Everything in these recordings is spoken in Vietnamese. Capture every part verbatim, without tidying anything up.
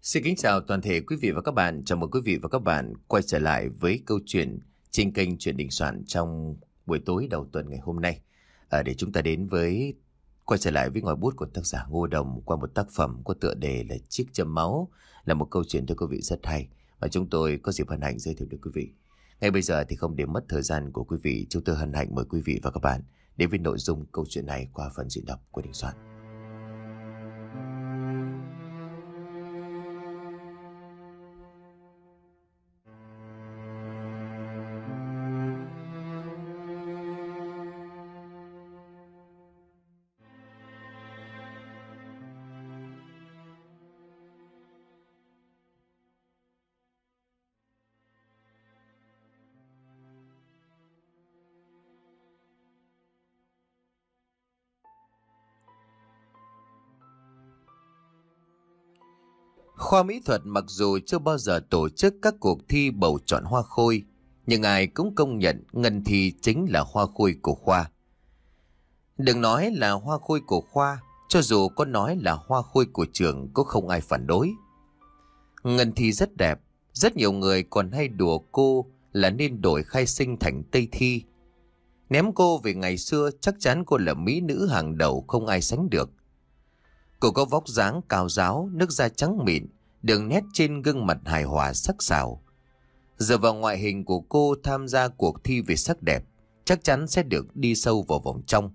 Xin kính chào toàn thể quý vị và các bạn. Chào mừng quý vị và các bạn quay trở lại với câu chuyện trên kênh Chuyện Đình Soạn trong buổi tối đầu tuần ngày hôm nay. À, để chúng ta đến với quay trở lại với ngòi bút của tác giả Ngô Đồng qua một tác phẩm có tựa đề là Chiếc Châm Máu, là một câu chuyện thưa quý vị rất hay và chúng tôi có dịp hân hạnh giới thiệu đến quý vị. Ngay bây giờ thì không để mất thời gian của quý vị, chúng tôi hân hạnh mời quý vị và các bạn đến với nội dung câu chuyện này qua phần diễn đọc của Đình Soạn. Khoa mỹ thuật mặc dù chưa bao giờ tổ chức các cuộc thi bầu chọn hoa khôi, nhưng ai cũng công nhận Ngân Thi chính là hoa khôi của khoa. Đừng nói là hoa khôi của khoa, cho dù có nói là hoa khôi của trường cũng không ai phản đối. Ngân Thi rất đẹp, rất nhiều người còn hay đùa cô là nên đổi khai sinh thành Tây Thi. Ném cô về ngày xưa, chắc chắn cô là mỹ nữ hàng đầu không ai sánh được. Cô có vóc dáng cao ráo, nước da trắng mịn, đường nét trên gương mặt hài hòa sắc sảo. Giờ vào ngoại hình của cô tham gia cuộc thi về sắc đẹp, chắc chắn sẽ được đi sâu vào vòng trong.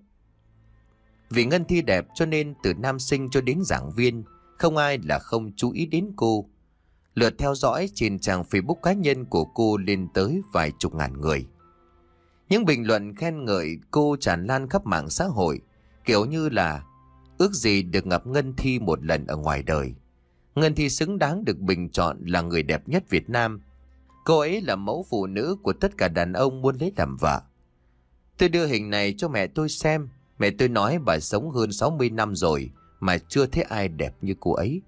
Vì Ngân Thi đẹp cho nên từ nam sinh cho đến giảng viên, không ai là không chú ý đến cô. Lượt theo dõi trên trang Facebook cá nhân của cô lên tới vài chục ngàn người. Những bình luận khen ngợi cô tràn lan khắp mạng xã hội, kiểu như là ước gì được gặp Ngân Thi một lần ở ngoài đời. Ngân Thi xứng đáng được bình chọn là người đẹp nhất Việt Nam. Cô ấy là mẫu phụ nữ của tất cả đàn ông muốn lấy làm vợ. Tôi đưa hình này cho mẹ tôi xem. Mẹ tôi nói bà sống hơn sáu mươi năm rồi mà chưa thấy ai đẹp như cô ấy.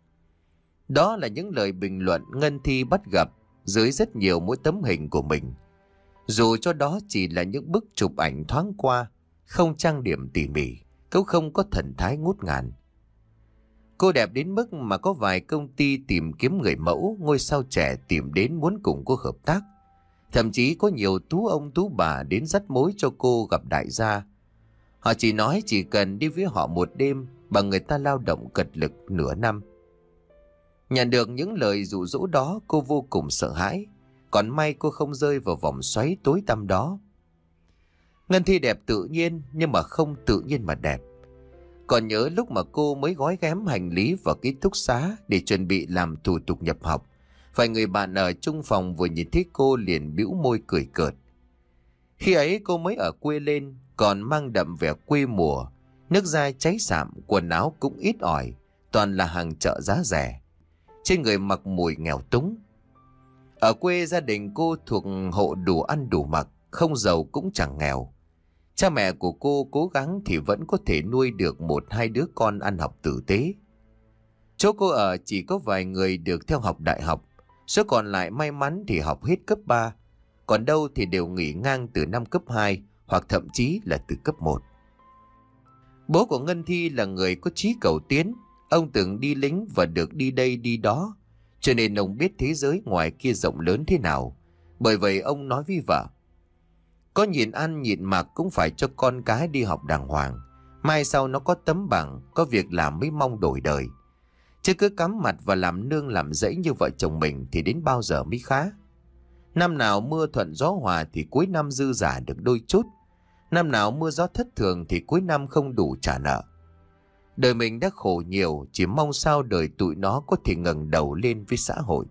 Đó là những lời bình luận Ngân Thi bắt gặp dưới rất nhiều mỗi tấm hình của mình. Dù cho đó chỉ là những bức chụp ảnh thoáng qua, không trang điểm tỉ mỉ, cũng không có thần thái ngút ngàn. Cô đẹp đến mức mà có vài công ty tìm kiếm người mẫu, ngôi sao trẻ tìm đến muốn cùng cô hợp tác. Thậm chí có nhiều tú ông tú bà đến dắt mối cho cô gặp đại gia. Họ chỉ nói chỉ cần đi với họ một đêm mà người ta lao động cật lực nửa năm. Nhận được những lời dụ dỗ đó, cô vô cùng sợ hãi. Còn may cô không rơi vào vòng xoáy tối tăm đó. Ngân Thi đẹp tự nhiên, nhưng mà không tự nhiên mà đẹp. Còn nhớ lúc mà cô mới gói ghém hành lý vào ký túc xá để chuẩn bị làm thủ tục nhập học, vài người bạn ở chung phòng vừa nhìn thấy cô liền bĩu môi cười cợt. Khi ấy cô mới ở quê lên, còn mang đậm vẻ quê mùa, nước da cháy sạm, quần áo cũng ít ỏi, toàn là hàng chợ giá rẻ. Trên người mặc mùi nghèo túng. Ở quê gia đình cô thuộc hộ đủ ăn đủ mặc, không giàu cũng chẳng nghèo. Cha mẹ của cô cố gắng thì vẫn có thể nuôi được một hai đứa con ăn học tử tế. Chỗ cô ở chỉ có vài người được theo học đại học, số còn lại may mắn thì học hết cấp ba, còn đâu thì đều nghỉ ngang từ năm cấp hai hoặc thậm chí là từ cấp một. Bố của Ngân Thi là người có chí cầu tiến, ông từng đi lính và được đi đây đi đó, cho nên ông biết thế giới ngoài kia rộng lớn thế nào. Bởi vậy ông nói với vợ, có nhịn ăn nhịn mặc cũng phải cho con cái đi học đàng hoàng. Mai sau nó có tấm bằng, có việc làm mới mong đổi đời. Chứ cứ cắm mặt và làm nương làm rẫy như vợ chồng mình thì đến bao giờ mới khá. Năm nào mưa thuận gió hòa thì cuối năm dư giả được đôi chút. Năm nào mưa gió thất thường thì cuối năm không đủ trả nợ. Đời mình đã khổ nhiều, chỉ mong sao đời tụi nó có thể ngẩng đầu lên với xã hội.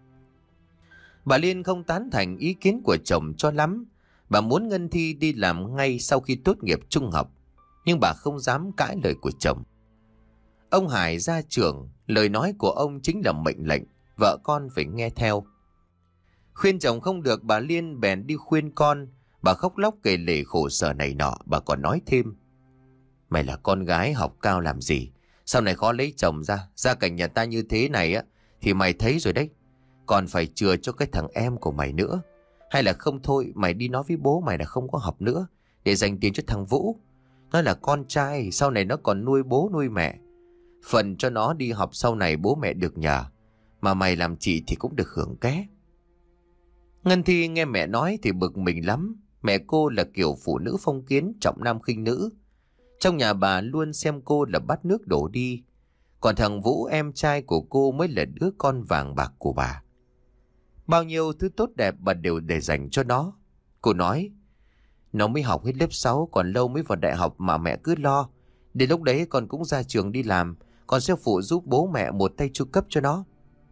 Bà Liên không tán thành ý kiến của chồng cho lắm. Bà muốn Ngân Thi đi làm ngay sau khi tốt nghiệp trung học, nhưng bà không dám cãi lời của chồng. Ông Hải ra trưởng, lời nói của ông chính là mệnh lệnh, vợ con phải nghe theo. Khuyên chồng không được, bà Liên bèn đi khuyên con. Bà khóc lóc kể lể khổ sở này nọ. Bà còn nói thêm, mày là con gái học cao làm gì, sau này khó lấy chồng ra. Gia cảnh nhà ta như thế này á thì mày thấy rồi đấy, còn phải chừa cho cái thằng em của mày nữa. Hay là không thôi mày đi nói với bố mày là không có học nữa, để dành tiền cho thằng Vũ. Nó là con trai, sau này nó còn nuôi bố nuôi mẹ. Phần cho nó đi học sau này bố mẹ được nhờ. Mà mày làm chị thì cũng được hưởng ké. Ngân Thi nghe mẹ nói thì bực mình lắm. Mẹ cô là kiểu phụ nữ phong kiến, trọng nam khinh nữ. Trong nhà bà luôn xem cô là bát nước đổ đi. Còn thằng Vũ em trai của cô mới là đứa con vàng bạc của bà. Bao nhiêu thứ tốt đẹp bà đều để dành cho nó. Cô nói, nó mới học hết lớp sáu, còn lâu mới vào đại học mà mẹ cứ lo. Đến lúc đấy con cũng ra trường đi làm, con sẽ phụ giúp bố mẹ một tay chu cấp cho nó.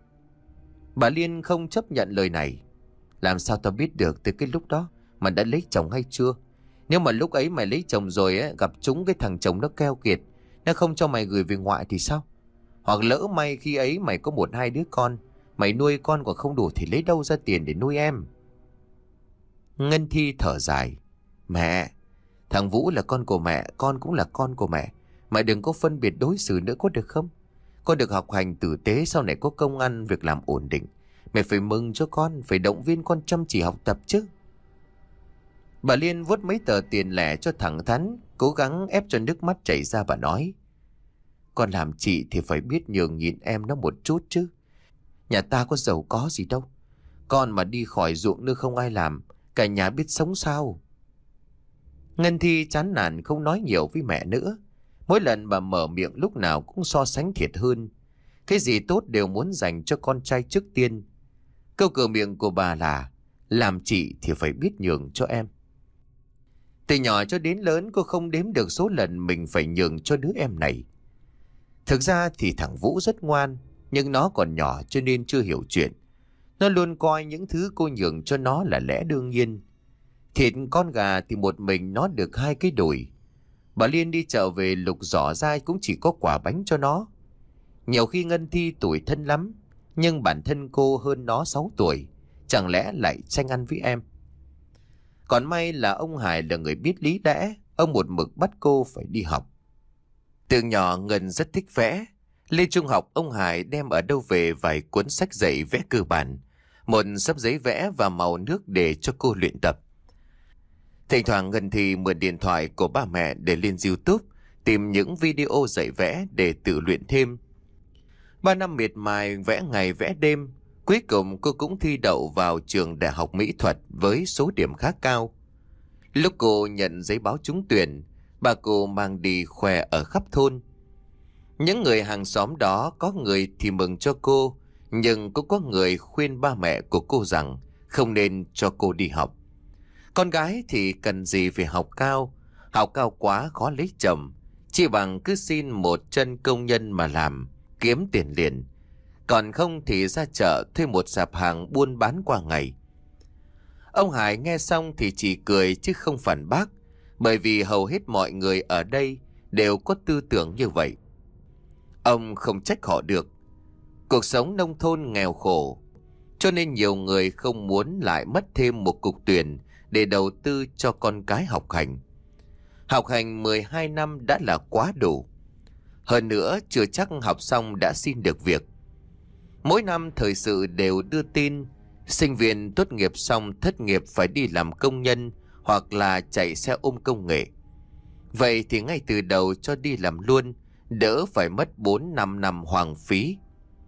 Bà Liên không chấp nhận lời này. Làm sao tao biết được từ cái lúc đó mà đã lấy chồng hay chưa? Nếu mà lúc ấy mày lấy chồng rồi ấy, gặp trúng cái thằng chồng nó keo kiệt, nó không cho mày gửi về ngoại thì sao? Hoặc lỡ may khi ấy mày có một hai đứa con, mày nuôi con còn không đủ thì lấy đâu ra tiền để nuôi em? Ngân Thi thở dài. Mẹ, thằng Vũ là con của mẹ, con cũng là con của mẹ. Mẹ đừng có phân biệt đối xử nữa có được không? Con được học hành tử tế, sau này có công ăn việc làm ổn định. Mẹ phải mừng cho con, phải động viên con chăm chỉ học tập chứ. Bà Liên vuốt mấy tờ tiền lẻ cho thẳng thắn, cố gắng ép cho nước mắt chảy ra. Bà nói, con làm chị thì phải biết nhường nhịn em nó một chút chứ. Nhà ta có giàu có gì đâu. Con mà đi khỏi ruộng nữa không ai làm, cả nhà biết sống sao? Ngân Thi chán nản không nói nhiều với mẹ nữa. Mỗi lần bà mở miệng lúc nào cũng so sánh thiệt hơn. Cái gì tốt đều muốn dành cho con trai trước tiên. Câu cửa miệng của bà là, làm chị thì phải biết nhường cho em. Từ nhỏ cho đến lớn cô không đếm được số lần mình phải nhường cho đứa em này. Thực ra thì thằng Vũ rất ngoan, nhưng nó còn nhỏ cho nên chưa hiểu chuyện. Nó luôn coi những thứ cô nhường cho nó là lẽ đương nhiên. Thịt con gà thì một mình nó được hai cái đùi. Bà Liên đi chợ về lục giỏ dai cũng chỉ có quả bánh cho nó. Nhiều khi Ngân Thi tuổi thân lắm, nhưng bản thân cô hơn nó sáu tuổi, chẳng lẽ lại tranh ăn với em? Còn may là ông Hải là người biết lý lẽ, ông một mực bắt cô phải đi học. Từ nhỏ Ngân rất thích vẽ. Lên trung học ông Hải đem ở đâu về vài cuốn sách dạy vẽ cơ bản, một xấp giấy vẽ và màu nước để cho cô luyện tập. Thỉnh thoảng Ngân Thi mượn điện thoại của ba mẹ để lên YouTube tìm những video dạy vẽ để tự luyện thêm. Ba năm miệt mài vẽ ngày vẽ đêm, cuối cùng cô cũng thi đậu vào trường đại học mỹ thuật với số điểm khá cao. Lúc cô nhận giấy báo trúng tuyển, bà cô mang đi khoe ở khắp thôn. Những người hàng xóm đó có người thì mừng cho cô, nhưng cũng có người khuyên ba mẹ của cô rằng không nên cho cô đi học. Con gái thì cần gì phải học cao, học cao quá khó lấy chồng, chỉ bằng cứ xin một chân công nhân mà làm, kiếm tiền liền. Còn không thì ra chợ thuê một sạp hàng buôn bán qua ngày. Ông Hải nghe xong thì chỉ cười chứ không phản bác, bởi vì hầu hết mọi người ở đây đều có tư tưởng như vậy. Ông không trách họ được. Cuộc sống nông thôn nghèo khổ, cho nên nhiều người không muốn lại mất thêm một cục tuyển để đầu tư cho con cái học hành. Học hành mười hai năm đã là quá đủ. Hơn nữa chưa chắc học xong đã xin được việc. Mỗi năm thời sự đều đưa tin sinh viên tốt nghiệp xong thất nghiệp phải đi làm công nhân hoặc là chạy xe ôm công nghệ. Vậy thì ngay từ đầu cho đi làm luôn, đỡ phải mất bốn năm năm hoang phí.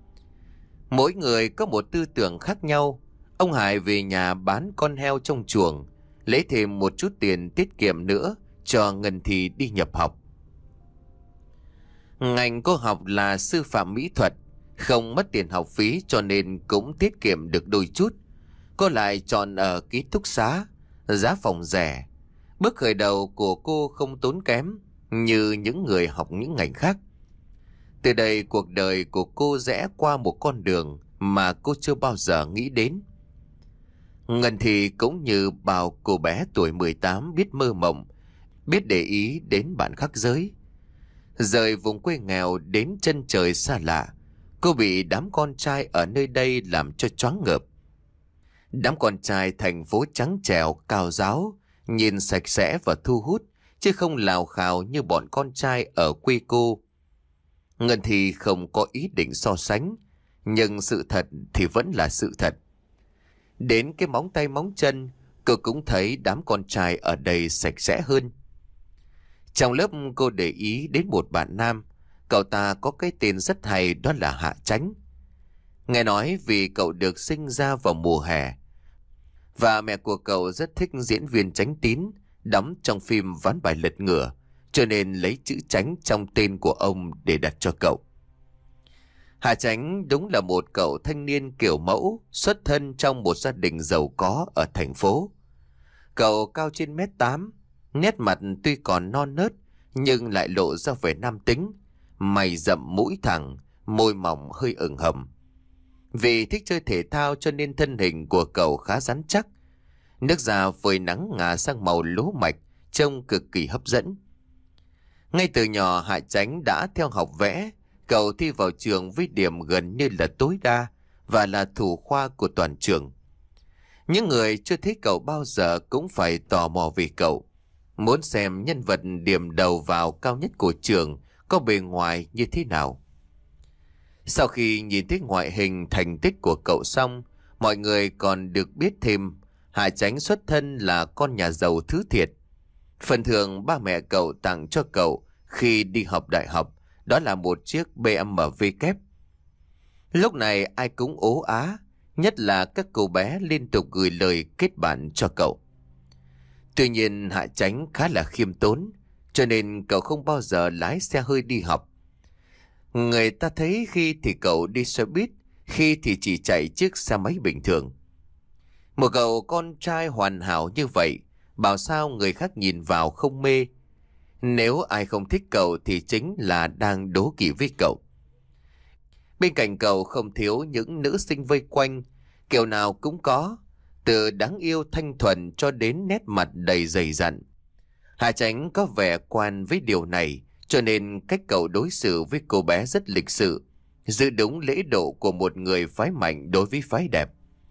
Mỗi người có một tư tưởng khác nhau. Ông Hải về nhà bán con heo trong chuồng, lấy thêm một chút tiền tiết kiệm nữa cho Ngân Thi đi nhập học. Ngành cô học là sư phạm mỹ thuật, không mất tiền học phí cho nên cũng tiết kiệm được đôi chút. Cô lại chọn ở ký túc xá, giá phòng rẻ. Bước khởi đầu của cô không tốn kém như những người học những ngành khác. Từ đây cuộc đời của cô rẽ qua một con đường mà cô chưa bao giờ nghĩ đến. Ngân Thi cũng như bao cô bé tuổi mười tám biết mơ mộng, biết để ý đến bạn khác giới. Rời vùng quê nghèo đến chân trời xa lạ, cô bị đám con trai ở nơi đây làm cho choáng ngợp. Đám con trai thành phố trắng trẻo, cao ráo, nhìn sạch sẽ và thu hút, chứ không lào khào như bọn con trai ở quê cô. Ngân Thi không có ý định so sánh, nhưng sự thật thì vẫn là sự thật. Đến cái móng tay móng chân, cô cũng thấy đám con trai ở đây sạch sẽ hơn. Trong lớp cô để ý đến một bạn nam, cậu ta có cái tên rất hay, đó là Hạ Chánh. Nghe nói vì cậu được sinh ra vào mùa hè và mẹ của cậu rất thích diễn viên Chánh Tín đóng trong phim Ván bài lật ngửa, cho nên lấy chữ Chánh trong tên của ông để đặt cho cậu. Hà Chánh đúng là một cậu thanh niên kiểu mẫu, xuất thân trong một gia đình giàu có ở thành phố. Cậu cao trên mét tám, nét mặt tuy còn non nớt nhưng lại lộ ra vẻ nam tính, mày rậm mũi thẳng, môi mỏng hơi ửng hồng. Vì thích chơi thể thao cho nên thân hình của cậu khá rắn chắc. Nước da phơi nắng ngả sang màu lúa mạch, trông cực kỳ hấp dẫn. Ngay từ nhỏ Hạ Chánh đã theo học vẽ. Cậu thi vào trường với điểm gần như là tối đa và là thủ khoa của toàn trường. Những người chưa thấy cậu bao giờ cũng phải tò mò về cậu, muốn xem nhân vật điểm đầu vào cao nhất của trường có bề ngoài như thế nào. Sau khi nhìn thấy ngoại hình thành tích của cậu xong, mọi người còn được biết thêm Hà Chánh xuất thân là con nhà giàu thứ thiệt. Phần thưởng ba mẹ cậu tặng cho cậu khi đi học đại học đó là một chiếc bê em vê kép. Lúc này ai cũng ố á, nhất là các cô bé liên tục gửi lời kết bạn cho cậu. Tuy nhiên Hạ Chánh khá là khiêm tốn, cho nên cậu không bao giờ lái xe hơi đi học. Người ta thấy khi thì cậu đi xe buýt, khi thì chỉ chạy chiếc xe máy bình thường. Một cậu con trai hoàn hảo như vậy, bảo sao người khác nhìn vào không mê. Nếu ai không thích cậu thì chính là đang đố kỵ với cậu. Bên cạnh cậu không thiếu những nữ sinh vây quanh, kiểu nào cũng có, từ đáng yêu thanh thuần cho đến nét mặt đầy dày dặn. Hà Chánh có vẻ quan với điều này, cho nên cách cậu đối xử với cô bé rất lịch sự, giữ đúng lễ độ của một người phái mạnh đối với phái đẹp.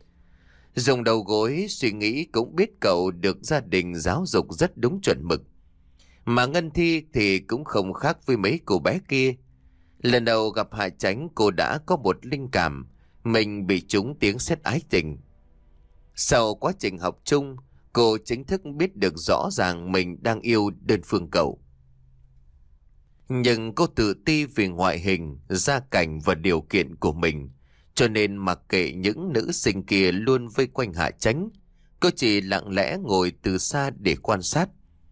Dùng đầu gối suy nghĩ cũng biết cậu được gia đình giáo dục rất đúng chuẩn mực. Mà Ngân Thi thì cũng không khác với mấy cô bé kia. Lần đầu gặp Hạ Chánh, cô đã có một linh cảm mình bị trúng tiếng sét ái tình. Sau quá trình học chung, cô chính thức biết được rõ ràng mình đang yêu đơn phương cậu. Nhưng cô tự ti vì ngoại hình, gia cảnh và điều kiện của mình, cho nên mặc kệ những nữ sinh kia luôn vây quanh Hạ Chánh, cô chỉ lặng lẽ ngồi từ xa để quan sát.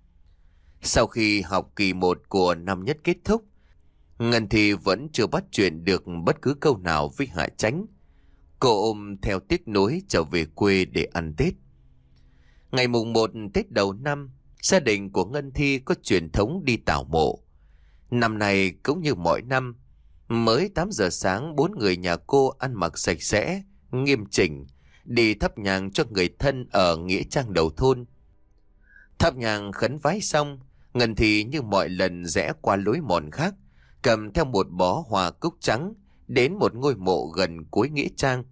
Sau khi học kỳ một của năm nhất kết thúc, Ngân Thi vẫn chưa bắt chuyện được bất cứ câu nào với Hạ Chánh. Cô ôm theo tiếc nuối trở về quê để ăn Tết. Ngày mùng một Tết đầu năm, gia đình của Ngân Thi có truyền thống đi tảo mộ. Năm nay cũng như mọi năm, mới tám giờ sáng bốn người nhà cô ăn mặc sạch sẽ, nghiêm chỉnh, đi thắp nhang cho người thân ở nghĩa trang đầu thôn. Thắp nhang khấn vái xong, Ngân Thi như mọi lần rẽ qua lối mòn khác, cầm theo một bó hoa cúc trắng đến một ngôi mộ gần cuối nghĩa trang.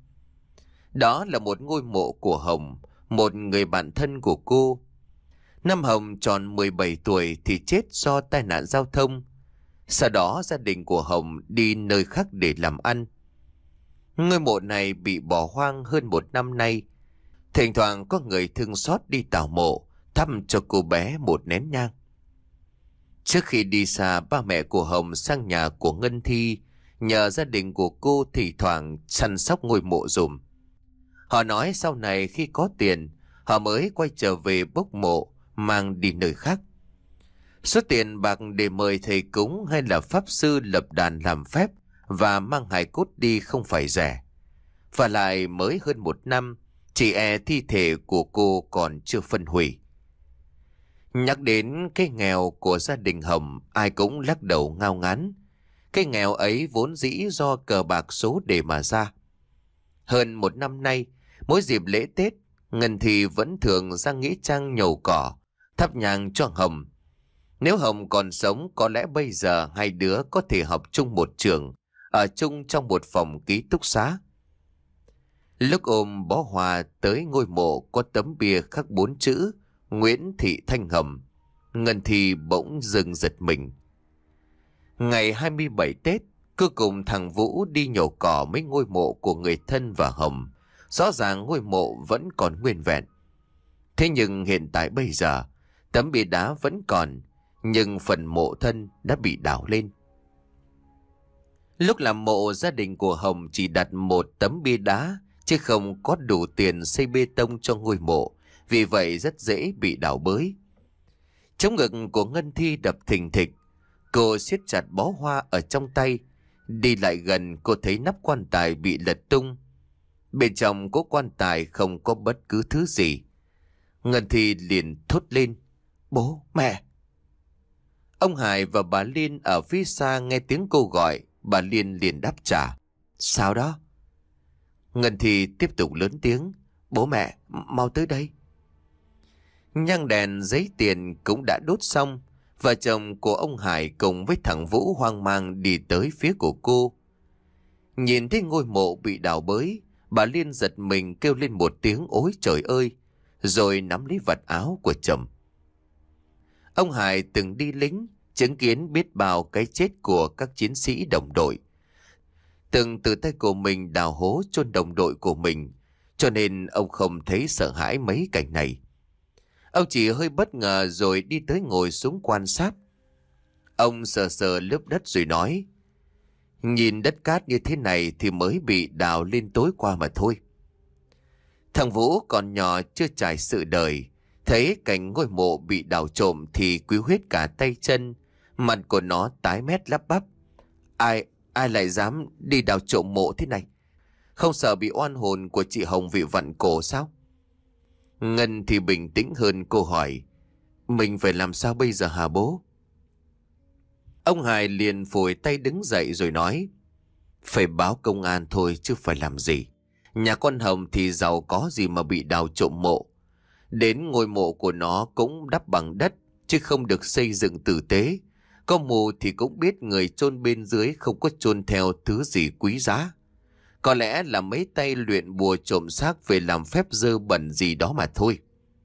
Đó là một ngôi mộ của Hồng, một người bạn thân của cô. Năm Hồng tròn mười bảy tuổi thì chết do tai nạn giao thông. Sau đó gia đình của Hồng đi nơi khác để làm ăn. Ngôi mộ này bị bỏ hoang hơn một năm nay. Thỉnh thoảng có người thương xót đi tảo mộ, thăm cho cô bé một nén nhang. Trước khi đi xa, ba mẹ của Hồng sang nhà của Ngân Thi, nhờ gia đình của cô thì thoảng săn sóc ngôi mộ dùm. Họ nói sau này khi có tiền, họ mới quay trở về bốc mộ, mang đi nơi khác. Số tiền bạc để mời thầy cúng hay là pháp sư lập đàn làm phép và mang hài cốt đi không phải rẻ. Và lại mới hơn một năm, chỉ e thi thể của cô còn chưa phân hủy. Nhắc đến cái nghèo của gia đình Hồng, ai cũng lắc đầu ngao ngán. Cái nghèo ấy vốn dĩ do cờ bạc số đề mà ra. Hơn một năm nay, mỗi dịp lễ Tết, Ngân Thi vẫn thường ra nghĩa trang nhổ cỏ, thắp nhang cho Hồng. Nếu Hồng còn sống, có lẽ bây giờ hai đứa có thể học chung một trường, ở chung trong một phòng ký túc xá. Lúc ôm bó hoa tới ngôi mộ có tấm bia khắc bốn chữ Nguyễn Thị Thanh Hồng, Ngân Thi bỗng dưng giật mình. Ngày hai mươi bảy Tết, cô cùng thằng Vũ đi nhổ cỏ mấy ngôi mộ của người thân và Hồng. Rõ ràng ngôi mộ vẫn còn nguyên vẹn. Thế nhưng hiện tại bây giờ, tấm bia đá vẫn còn, nhưng phần mộ thân đã bị đào lên. Lúc làm mộ, gia đình của Hồng chỉ đặt một tấm bia đá, chứ không có đủ tiền xây bê tông cho ngôi mộ, vì vậy rất dễ bị đào bới. Chống ngực của Ngân Thi đập thình thịch, cô siết chặt bó hoa ở trong tay. Đi lại gần, cô thấy nắp quan tài bị lật tung. Bên trong của quan tài không có bất cứ thứ gì. Ngân Thi liền thốt lên: "Bố, mẹ!" Ông Hải và bà Liên ở phía xa nghe tiếng cô gọi, bà Liên liền đáp trả: "Sao đó?" Ngân Thi tiếp tục lớn tiếng: "Bố mẹ, mau tới đây." Nhang đèn giấy tiền cũng đã đốt xong. Vợ chồng của ông Hải cùng với thằng Vũ hoang mang đi tới phía của cô. Nhìn thấy ngôi mộ bị đào bới, bà Liên giật mình kêu lên một tiếng ối trời ơi, rồi nắm lấy vạt áo của chồng. Ông Hải từng đi lính, chứng kiến biết bao cái chết của các chiến sĩ đồng đội, từng từ tay của mình đào hố chôn đồng đội của mình, cho nên ông không thấy sợ hãi mấy cảnh này. Ông chỉ hơi bất ngờ rồi đi tới ngồi xuống quan sát. Ông sờ sờ lớp đất rồi nói: "Nhìn đất cát như thế này thì mới bị đào lên tối qua mà thôi." Thằng Vũ còn nhỏ chưa trải sự đời, thấy cảnh ngôi mộ bị đào trộm thì quý huyết cả tay chân, mặt của nó tái mét lắp bắp: Ai, ai lại dám đi đào trộm mộ thế này? Không sợ bị oan hồn của chị Hồng bị vặn cổ sao?" Ngân thì bình tĩnh hơn, cô hỏi: "Mình phải làm sao bây giờ hả bố?" Ông Hải liền phủi tay đứng dậy rồi nói: "Phải báo công an thôi chứ phải làm gì. Nhà con Hồng thì giàu có gì mà bị đào trộm mộ. Đến ngôi mộ của nó cũng đắp bằng đất, chứ không được xây dựng tử tế. Có mù thì cũng biết người chôn bên dưới không có chôn theo thứ gì quý giá. Có lẽ là mấy tay luyện bùa trộm xác về làm phép dơ bẩn gì đó mà thôi."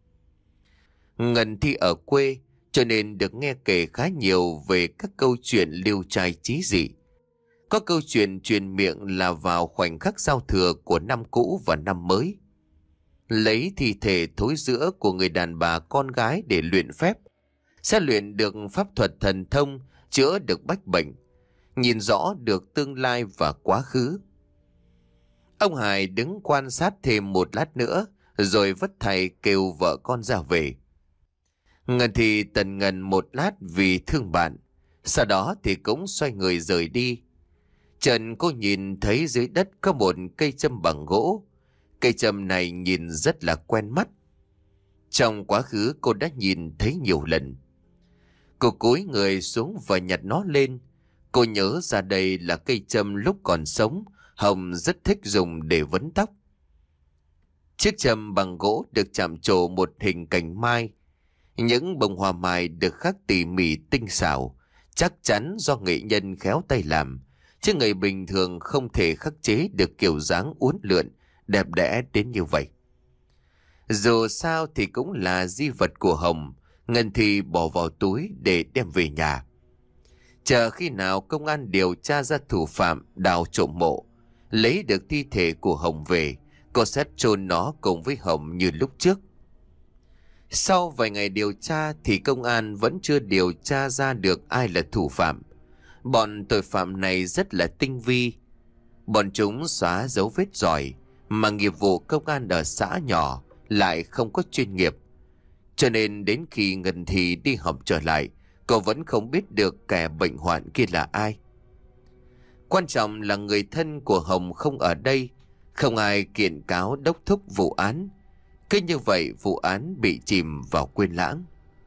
Ngân thì ở quê, cho nên được nghe kể khá nhiều về các câu chuyện liêu trai trí dị. Có câu chuyện truyền miệng là vào khoảnh khắc giao thừa của năm cũ và năm mới, lấy thi thể thối rữa của người đàn bà con gái để luyện phép, sẽ luyện được pháp thuật thần thông, chữa được bách bệnh, nhìn rõ được tương lai và quá khứ. Ông Hải đứng quan sát thêm một lát nữa, rồi vất thầy kêu vợ con ra về. Ngân thì tần ngần một lát vì thương bạn, sau đó thì cũng xoay người rời đi. Trần cô nhìn thấy dưới đất có một cây châm bằng gỗ. Cây châm này nhìn rất là quen mắt. Trong quá khứ cô đã nhìn thấy nhiều lần. Cô cúi người xuống và nhặt nó lên. Cô nhớ ra đây là cây châm lúc còn sống Hồng rất thích dùng để vấn tóc. Chiếc châm bằng gỗ được chạm trổ một hình cành mai. Những bông hoa mai được khắc tỉ mỉ tinh xảo, chắc chắn do nghệ nhân khéo tay làm, chứ người bình thường không thể khắc chế được kiểu dáng uốn lượn đẹp đẽ đến như vậy. Dù sao thì cũng là di vật của Hồng, Ngân thì bỏ vào túi để đem về nhà. Chờ khi nào công an điều tra ra thủ phạm đào trộm mộ, lấy được thi thể của Hồng về, cô sẽ chôn nó cùng với Hồng như lúc trước. Sau vài ngày điều tra thì công an vẫn chưa điều tra ra được ai là thủ phạm. Bọn tội phạm này rất là tinh vi. Bọn chúng xóa dấu vết giỏi, mà nghiệp vụ công an ở xã nhỏ lại không có chuyên nghiệp. Cho nên đến khi Ngân Thi đi học trở lại, cô vẫn không biết được kẻ bệnh hoạn kia là ai. Quan trọng là người thân của Hồng không ở đây, không ai kiện cáo đốc thúc vụ án. Cứ như vậy vụ án bị chìm vào quên lãng.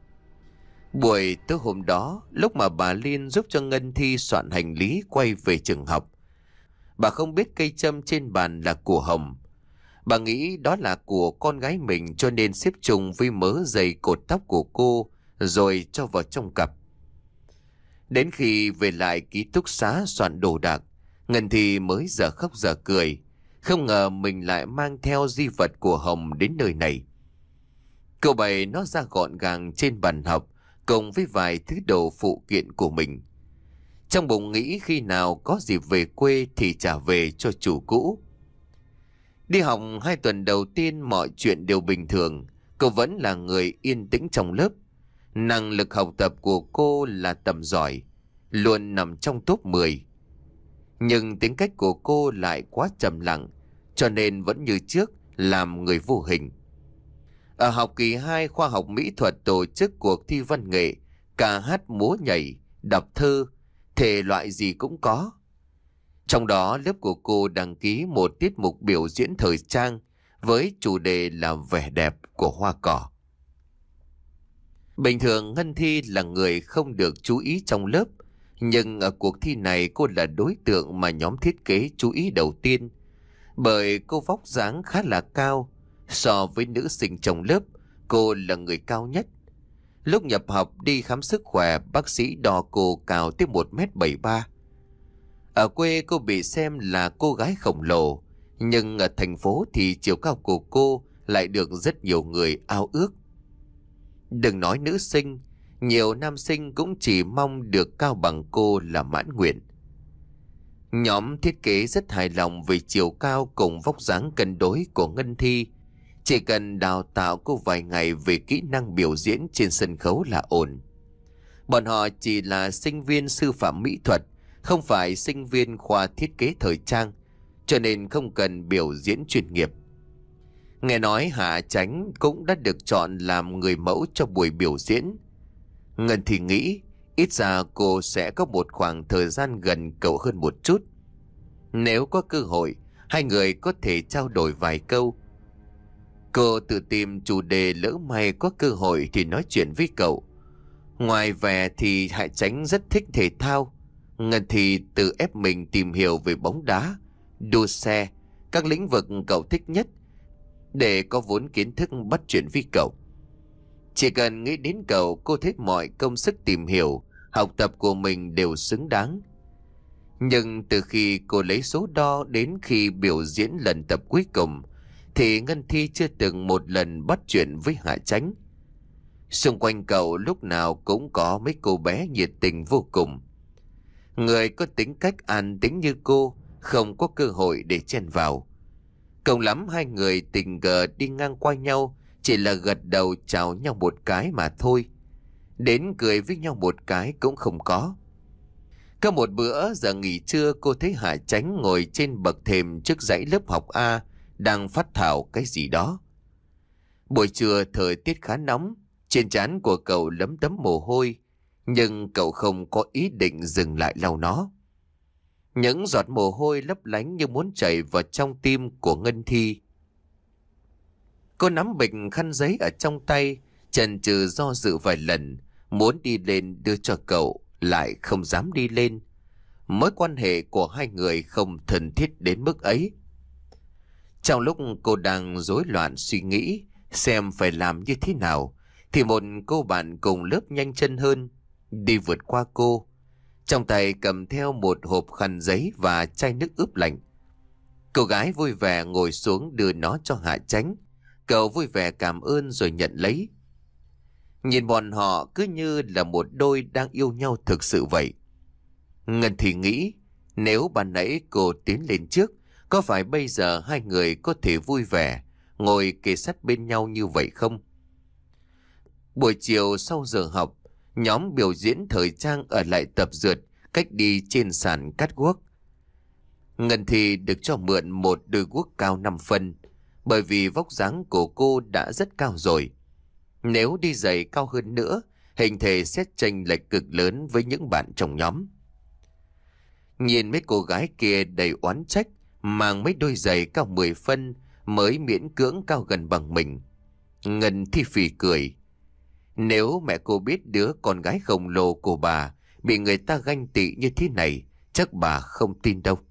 Buổi tối hôm đó, lúc mà bà Liên giúp cho Ngân Thi soạn hành lý quay về trường học, bà không biết cây châm trên bàn là của Hồng. Bà nghĩ đó là của con gái mình, cho nên xếp chung với mớ dây cột tóc của cô rồi cho vào trong cặp. Đến khi về lại ký túc xá soạn đồ đạc, Ngân Thi mới giờ khóc giờ cười. Không ngờ mình lại mang theo di vật của Hồng đến nơi này. Cô bày nó ra gọn gàng trên bàn học, cùng với vài thứ đồ phụ kiện của mình. Trong bụng nghĩ khi nào có dịp về quê thì trả về cho chủ cũ. Đi học hai tuần đầu tiên mọi chuyện đều bình thường. Cô vẫn là người yên tĩnh trong lớp. Năng lực học tập của cô là tầm giỏi, luôn nằm trong top mười. Nhưng tính cách của cô lại quá trầm lặng, cho nên vẫn như trước làm người vô hình. Ở học kỳ hai, khoa học mỹ thuật tổ chức cuộc thi văn nghệ, ca hát múa nhảy, đọc thơ, thể loại gì cũng có. Trong đó lớp của cô đăng ký một tiết mục biểu diễn thời trang với chủ đề là vẻ đẹp của hoa cỏ. Bình thường Ngân Thi là người không được chú ý trong lớp, nhưng ở cuộc thi này cô là đối tượng mà nhóm thiết kế chú ý đầu tiên, bởi cô vóc dáng khá là cao. So với nữ sinh trong lớp, cô là người cao nhất. Lúc nhập học đi khám sức khỏe, bác sĩ đo cô cao tới một mét bảy ba. Ở quê cô bị xem là cô gái khổng lồ, nhưng ở thành phố thì chiều cao của cô lại được rất nhiều người ao ước. Đừng nói nữ sinh, nhiều nam sinh cũng chỉ mong được cao bằng cô là mãn nguyện. Nhóm thiết kế rất hài lòng về chiều cao cùng vóc dáng cân đối của Ngân Thi. Chỉ cần đào tạo cô vài ngày về kỹ năng biểu diễn trên sân khấu là ổn. Bọn họ chỉ là sinh viên sư phạm mỹ thuật, không phải sinh viên khoa thiết kế thời trang, cho nên không cần biểu diễn chuyên nghiệp. Nghe nói Hạ Chánh cũng đã được chọn làm người mẫu cho buổi biểu diễn. Ngân thì nghĩ ít ra cô sẽ có một khoảng thời gian gần cậu hơn một chút. Nếu có cơ hội, hai người có thể trao đổi vài câu. Cô tự tìm chủ đề, lỡ may có cơ hội thì nói chuyện với cậu. Ngoài vẻ thì Hạ Chánh rất thích thể thao. Ngân thì tự ép mình tìm hiểu về bóng đá, đua xe, các lĩnh vực cậu thích nhất, để có vốn kiến thức bắt chuyện với cậu. Chỉ cần nghĩ đến cậu, cô thấy mọi công sức tìm hiểu, học tập của mình đều xứng đáng. Nhưng từ khi cô lấy số đo đến khi biểu diễn lần tập cuối cùng, thì Ngân Thi chưa từng một lần bắt chuyện với Hạ Chánh. Xung quanh cậu lúc nào cũng có mấy cô bé nhiệt tình vô cùng. Người có tính cách an tĩnh như cô không có cơ hội để chen vào. Cộng lắm hai người tình cờ đi ngang qua nhau, chỉ là gật đầu chào nhau một cái mà thôi. Đến cười với nhau một cái cũng không có. Có một bữa giờ nghỉ trưa, cô thấy Hạ Chánh ngồi trên bậc thềm trước dãy lớp học A, đang phát thảo cái gì đó. Buổi trưa thời tiết khá nóng, trên trán của cậu lấm tấm mồ hôi, nhưng cậu không có ý định dừng lại lau nó. Những giọt mồ hôi lấp lánh như muốn chảy vào trong tim của Ngân Thi. Cô nắm bịch khăn giấy ở trong tay, chần chừ do dự vài lần, muốn đi lên đưa cho cậu, lại không dám đi lên. Mối quan hệ của hai người không thân thiết đến mức ấy. Trong lúc cô đang rối loạn suy nghĩ xem phải làm như thế nào, thì một cô bạn cùng lớp nhanh chân hơn, đi vượt qua cô, trong tay cầm theo một hộp khăn giấy và chai nước ướp lạnh. Cô gái vui vẻ ngồi xuống đưa nó cho Hạ Chánh. Cậu vui vẻ cảm ơn rồi nhận lấy. Nhìn bọn họ cứ như là một đôi đang yêu nhau thực sự vậy. Ngân thì nghĩ, nếu ban nãy cô tiến lên trước, có phải bây giờ hai người có thể vui vẻ ngồi kề sát bên nhau như vậy không? Buổi chiều sau giờ học, nhóm biểu diễn thời trang ở lại tập dượt cách đi trên sàn cắt guốc. Ngân thì được cho mượn một đôi guốc cao năm phân, bởi vì vóc dáng của cô đã rất cao rồi. Nếu đi giày cao hơn nữa, hình thể sẽ chênh lệch cực lớn với những bạn trong nhóm. Nhìn mấy cô gái kia đầy oán trách, mang mấy đôi giày cao mười phân mới miễn cưỡng cao gần bằng mình. Ngân thì phì cười. Nếu mẹ cô biết đứa con gái khổng lồ của bà bị người ta ganh tị như thế này, chắc bà không tin đâu.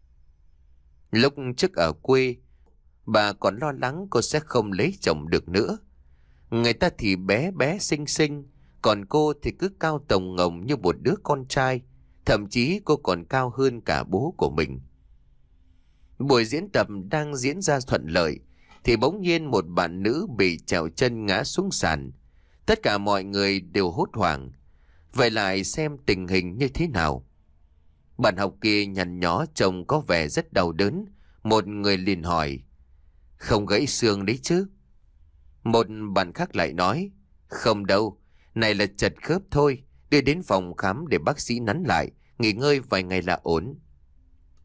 Lúc trước ở quê, bà còn lo lắng cô sẽ không lấy chồng được nữa. Người ta thì bé bé xinh xinh, còn cô thì cứ cao tồng ngồng như một đứa con trai. Thậm chí cô còn cao hơn cả bố của mình. Buổi diễn tập đang diễn ra thuận lợi, thì bỗng nhiên một bạn nữ bị trèo chân ngã xuống sàn. Tất cả mọi người đều hốt hoảng. Vậy lại xem tình hình như thế nào. Bạn học kia nhăn nhó trông có vẻ rất đau đớn. Một người liền hỏi, không gãy xương đấy chứ? Một bạn khác lại nói, không đâu, này là chật khớp thôi, đưa đến phòng khám để bác sĩ nắn lại, nghỉ ngơi vài ngày là ổn.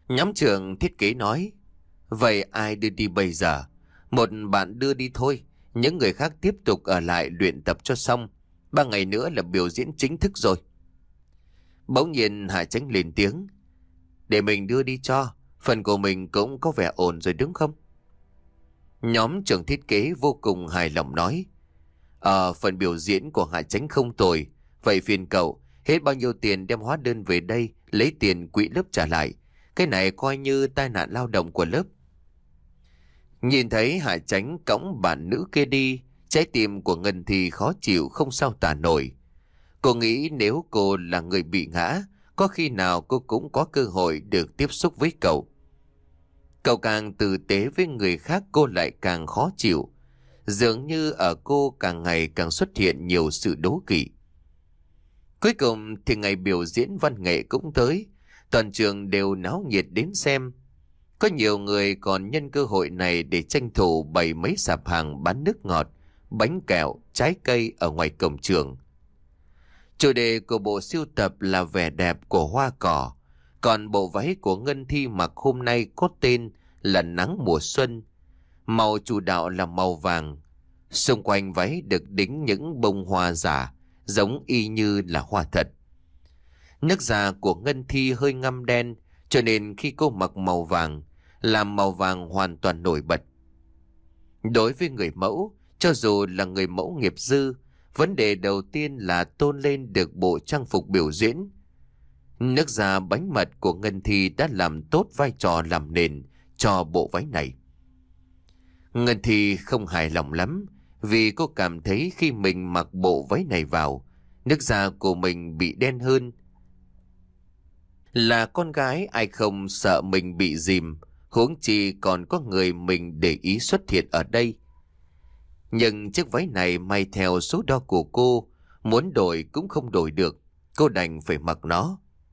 Nhóm trưởng thiết kế nói, vậy ai đưa đi bây giờ? Một bạn đưa đi thôi, những người khác tiếp tục ở lại luyện tập cho xong. Ba ngày nữa là biểu diễn chính thức rồi. Bỗng nhiên Hà Chánh lên tiếng, để mình đưa đi cho, phần của mình cũng có vẻ ổn rồi đúng không? Nhóm trưởng thiết kế vô cùng hài lòng nói, Ờ, phần biểu diễn của Hà Chánh không tồi. Vậy phiền cậu, hết bao nhiêu tiền đem hóa đơn về đây, lấy tiền quỹ lớp trả lại. Cái này coi như tai nạn lao động của lớp. Nhìn thấy Hà Chánh cõng bạn nữ kia đi, trái tim của Ngân Thi khó chịu không sao tả nổi. Cô nghĩ nếu cô là người bị ngã, có khi nào cô cũng có cơ hội được tiếp xúc với cậu. Cậu càng tử tế với người khác cô lại càng khó chịu. Dường như ở cô càng ngày càng xuất hiện nhiều sự đố kỵ. Cuối cùng thì ngày biểu diễn văn nghệ cũng tới. Toàn trường đều náo nhiệt đến xem. Có nhiều người còn nhân cơ hội này để tranh thủ bày mấy sạp hàng bán nước ngọt, bánh kẹo, trái cây ở ngoài cổng trường. Chủ đề của bộ sưu tập là vẻ đẹp của hoa cỏ. Còn bộ váy của Ngân Thi mặc hôm nay có tên là Nắng mùa xuân. Màu chủ đạo là màu vàng. Xung quanh váy được đính những bông hoa giả, giống y như là hoa thật. Nước da của Ngân Thi hơi ngăm đen, cho nên khi cô mặc màu vàng, làm màu vàng hoàn toàn nổi bật. Đối với người mẫu, cho dù là người mẫu nghiệp dư, vấn đề đầu tiên là tôn lên được bộ trang phục biểu diễn. Nước da bánh mật của Ngân Thi đã làm tốt vai trò làm nền cho bộ váy này. Ngân Thi không hài lòng lắm, vì cô cảm thấy khi mình mặc bộ váy này vào, nước da của mình bị đen hơn. Là con gái ai không sợ mình bị dìm, huống chi còn có người mình để ý xuất hiện ở đây. Nhưng chiếc váy này may theo số đo của cô, muốn đổi cũng không đổi được, cô đành phải mặc nó.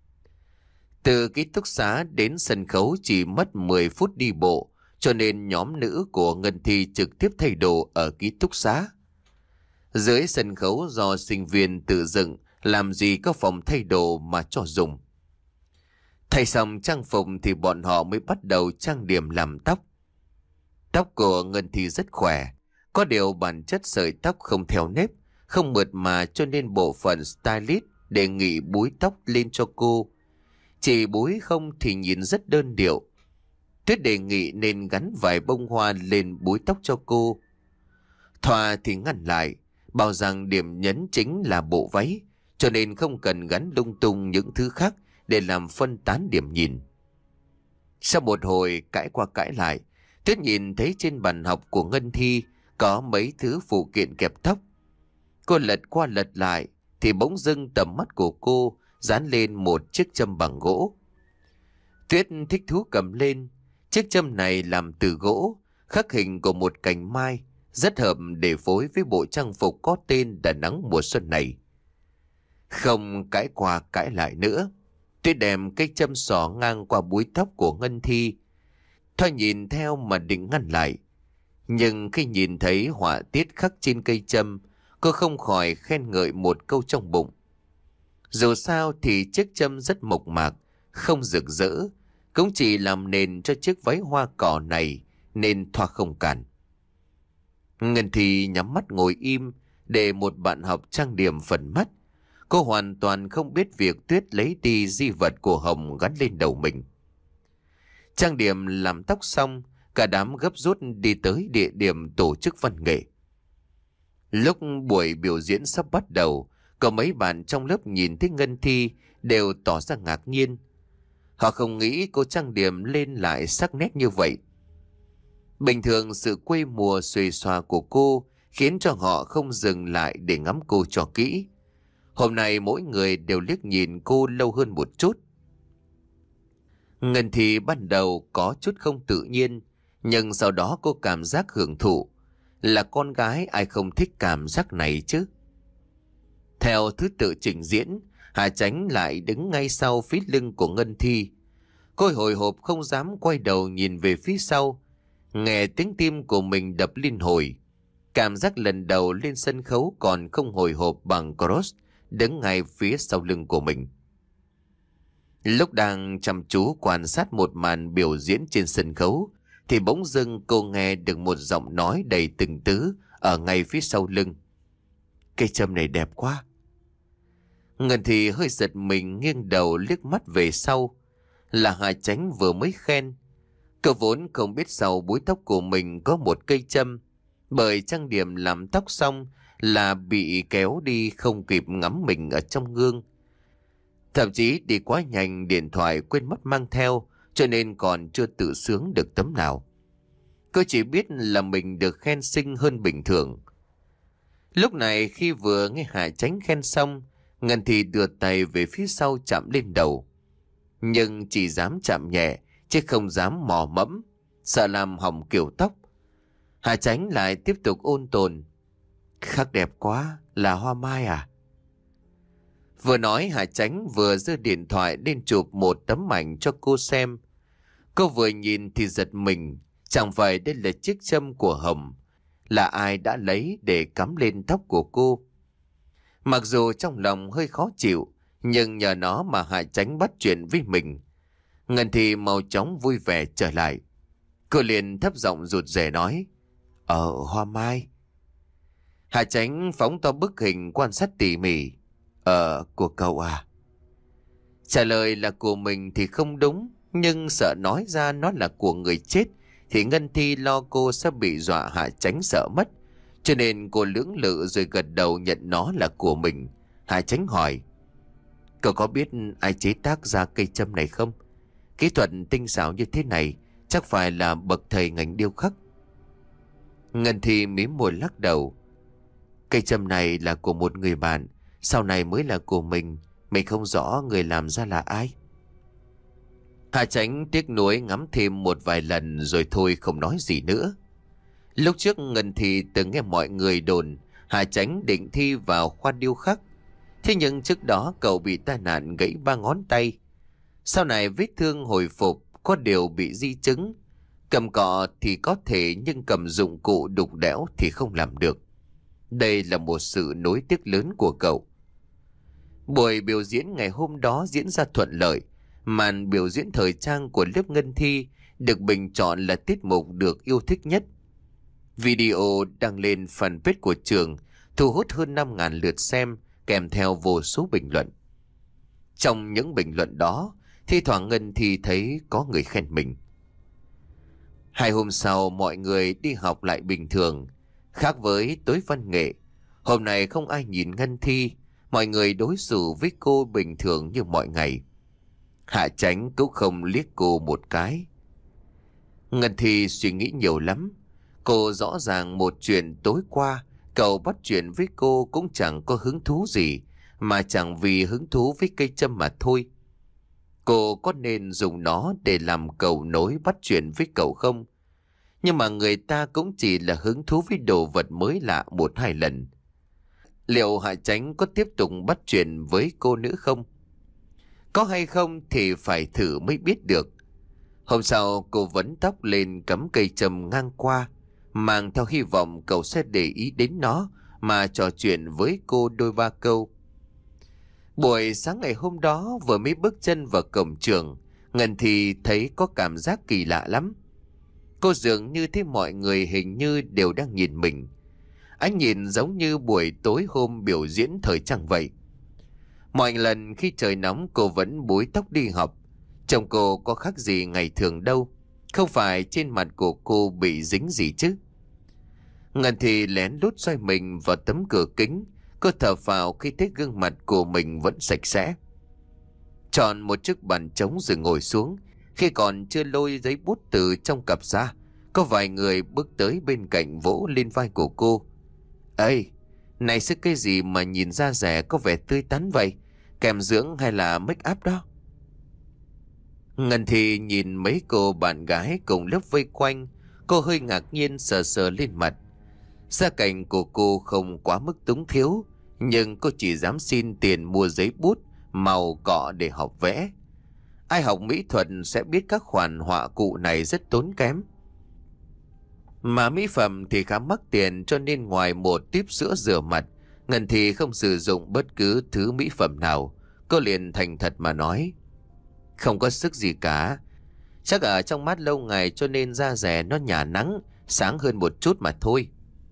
Từ ký túc xá đến sân khấu chỉ mất mười phút đi bộ, cho nên nhóm nữ của Ngân Thi trực tiếp thay đồ ở ký túc xá. Dưới sân khấu do sinh viên tự dựng, làm gì có phòng thay đồ mà cho dùng. Thay xong trang phục thì bọn họ mới bắt đầu trang điểm làm tóc. Tóc của Ngân Thi rất khỏe, có điều bản chất sợi tóc không theo nếp, không mượt mà, cho nên bộ phận stylist đề nghị búi tóc lên cho cô. Chỉ búi không thì nhìn rất đơn điệu. Tuyết đề nghị nên gắn vài bông hoa lên búi tóc cho cô. Thoa thì ngăn lại, bảo rằng điểm nhấn chính là bộ váy, cho nên không cần gắn lung tung những thứ khác để làm phân tán điểm nhìn. Sau một hồi cãi qua cãi lại, Tuyết nhìn thấy trên bàn học của Ngân Thi có mấy thứ phụ kiện kẹp tóc. Cô lật qua lật lại thì bỗng dưng tầm mắt của cô dán lên một chiếc châm bằng gỗ. Tuyết thích thú cầm lên. Chiếc châm này làm từ gỗ, khắc hình của một cành mai, rất hợp để phối với bộ trang phục có tên là Nắng mùa xuân này. Không cãi qua cãi lại nữa, Tuyết đem cây châm xỏ ngang qua búi tóc của Ngân Thi. Thoa nhìn theo mà định ngăn lại, nhưng khi nhìn thấy họa tiết khắc trên cây châm, cô không khỏi khen ngợi một câu trong bụng. Dù sao thì chiếc châm rất mộc mạc, không rực rỡ, cũng chỉ làm nền cho chiếc váy hoa cỏ này, nên Thoa không cản. Ngân Thi nhắm mắt ngồi im để một bạn học trang điểm phần mắt. Cô hoàn toàn không biết việc Tuyết lấy đi di vật của Hồng gắn lên đầu mình. Trang điểm làm tóc xong, cả đám gấp rút đi tới địa điểm tổ chức văn nghệ. Lúc buổi biểu diễn sắp bắt đầu, có mấy bạn trong lớp nhìn thấy Ngân Thi đều tỏ ra ngạc nhiên. Họ không nghĩ cô trang điểm lên lại sắc nét như vậy. Bình thường sự quê mùa xuề xòa của cô khiến cho họ không dừng lại để ngắm cô cho kỹ. Hôm nay mỗi người đều liếc nhìn cô lâu hơn một chút. Ngân Thi ban đầu có chút không tự nhiên, nhưng sau đó cô cảm giác hưởng thụ. Là con gái ai không thích cảm giác này chứ. Theo thứ tự trình diễn, Hà Chánh lại đứng ngay sau phía lưng của Ngân Thi. Cô hồi hộp không dám quay đầu nhìn về phía sau, nghe tiếng tim của mình đập liên hồi. Cảm giác lần đầu lên sân khấu còn không hồi hộp bằng Cross đứng ngay phía sau lưng của mình. Lúc đang chăm chú quan sát một màn biểu diễn trên sân khấu, thì bỗng dưng cô nghe được một giọng nói đầy tình tứ ở ngay phía sau lưng. Cây châm này đẹp quá. Ngân Thi hơi giật mình, nghiêng đầu liếc mắt về sau. Là Hà Chánh vừa mới khen. Cậu vốn không biết sau búi tóc của mình có một cây châm, bởi trang điểm làm tóc xong là bị kéo đi không kịp ngắm mình ở trong gương. Thậm chí đi quá nhanh, điện thoại quên mất mang theo, cho nên còn chưa tự sướng được tấm nào. Cô chỉ biết là mình được khen xinh hơn bình thường. Lúc này khi vừa nghe Hà Chánh khen xong, Ngân Thi đưa tay về phía sau chạm lên đầu. Nhưng chỉ dám chạm nhẹ, chứ không dám mò mẫm, sợ làm hỏng kiểu tóc. Hà Chánh lại tiếp tục ôn tồn. Khắc đẹp quá, là hoa mai à? Vừa nói Hà Chánh vừa giơ điện thoại lên chụp một tấm ảnh cho cô xem. Cô vừa nhìn thì giật mình, chẳng phải đây là chiếc châm của Hồng, là ai đã lấy để cắm lên tóc của cô. Mặc dù trong lòng hơi khó chịu, nhưng nhờ nó mà Hà Chánh bắt chuyện với mình. Ngân Thi mau chóng vui vẻ trở lại. Cô liền thấp giọng rụt rè nói, Ờ, hoa mai. Hà Chánh phóng to bức hình quan sát tỉ mỉ. Ờ, của cậu à? Trả lời là của mình thì không đúng, nhưng sợ nói ra nó là của người chết thì Ngân Thi lo cô sẽ bị dọa Hà Chánh sợ mất. Cho nên cô lưỡng lự rồi gật đầu nhận nó là của mình. Hà Chánh hỏi, cậu có biết ai chế tác ra cây châm này không? Kỹ thuật tinh xảo như thế này chắc phải là bậc thầy ngành điêu khắc. Ngân Thi mím môi lắc đầu. Cây châm này là của một người bạn, sau này mới là của mình. Mình không rõ người làm ra là ai. Hà Chánh tiếc nuối ngắm thêm một vài lần rồi thôi không nói gì nữa. Lúc trước Ngân Thi từng nghe mọi người đồn Hà Chánh định thi vào khoa điêu khắc. Thế nhưng trước đó cậu bị tai nạn gãy ba ngón tay. Sau này vết thương hồi phục, có điều bị di chứng. Cầm cọ thì có thể, nhưng cầm dụng cụ đục đẽo thì không làm được. Đây là một sự nối tiếc lớn của cậu. Buổi biểu diễn ngày hôm đó diễn ra thuận lợi. Màn biểu diễn thời trang của lớp Ngân Thi được bình chọn là tiết mục được yêu thích nhất. Video đăng lên fanpage của trường, thu hút hơn năm nghìn lượt xem, kèm theo vô số bình luận. Trong những bình luận đó, thi thoảng Ngân Thi thấy có người khen mình. Hai hôm sau, mọi người đi học lại bình thường. Khác với tối văn nghệ, hôm nay không ai nhìn Ngân Thi, mọi người đối xử với cô bình thường như mọi ngày. Hạ Chánh cũng không liếc cô một cái. Ngân Thi suy nghĩ nhiều lắm. Cô rõ ràng một chuyện tối qua cậu bắt chuyện với cô cũng chẳng có hứng thú gì, mà chẳng vì hứng thú với cây châm mà thôi. Cô có nên dùng nó để làm cầu nối bắt chuyện với cậu không? Nhưng mà người ta cũng chỉ là hứng thú với đồ vật mới lạ một hai lần. Liệu Hạ Chánh có tiếp tục bắt chuyện với cô nữa không? Có hay không thì phải thử mới biết được. Hôm sau cô vấn tóc lên cắm cây châm ngang qua, mang theo hy vọng cậu sẽ để ý đến nó mà trò chuyện với cô đôi ba câu. Buổi sáng ngày hôm đó vừa mới bước chân vào cổng trường, Ngân Thi thấy có cảm giác kỳ lạ lắm. Cô dường như thấy mọi người hình như đều đang nhìn mình. Ánh nhìn giống như buổi tối hôm biểu diễn thời trang vậy. Mọi lần khi trời nóng cô vẫn búi tóc đi học. Trông cô có khác gì ngày thường đâu. Không phải trên mặt của cô bị dính gì chứ. Ngân Thi lén lút xoay mình vào tấm cửa kính. Cô thở phào khi thấy gương mặt của mình vẫn sạch sẽ. Chọn một chiếc bàn trống rồi ngồi xuống. Khi còn chưa lôi giấy bút từ trong cặp ra, có vài người bước tới bên cạnh vỗ lên vai của cô. Ê, này sức cái gì mà nhìn da rẻ có vẻ tươi tắn vậy? Kèm dưỡng hay là make up đó? Ngân Thi nhìn mấy cô bạn gái cùng lớp vây quanh. Cô hơi ngạc nhiên sờ sờ lên mặt. Gia cảnh của cô không quá mức túng thiếu, nhưng cô chỉ dám xin tiền mua giấy bút, màu cọ để học vẽ. Ai học mỹ thuật sẽ biết các khoản họa cụ này rất tốn kém. Mà mỹ phẩm thì khá mắc tiền, cho nên ngoài một típ sữa rửa mặt, Ngân Thi không sử dụng bất cứ thứ mỹ phẩm nào. Cô liền thành thật mà nói. Không có sức gì cả. Chắc ở trong mát lâu ngày cho nên da rẻ nó nhả nắng, sáng hơn một chút mà thôi.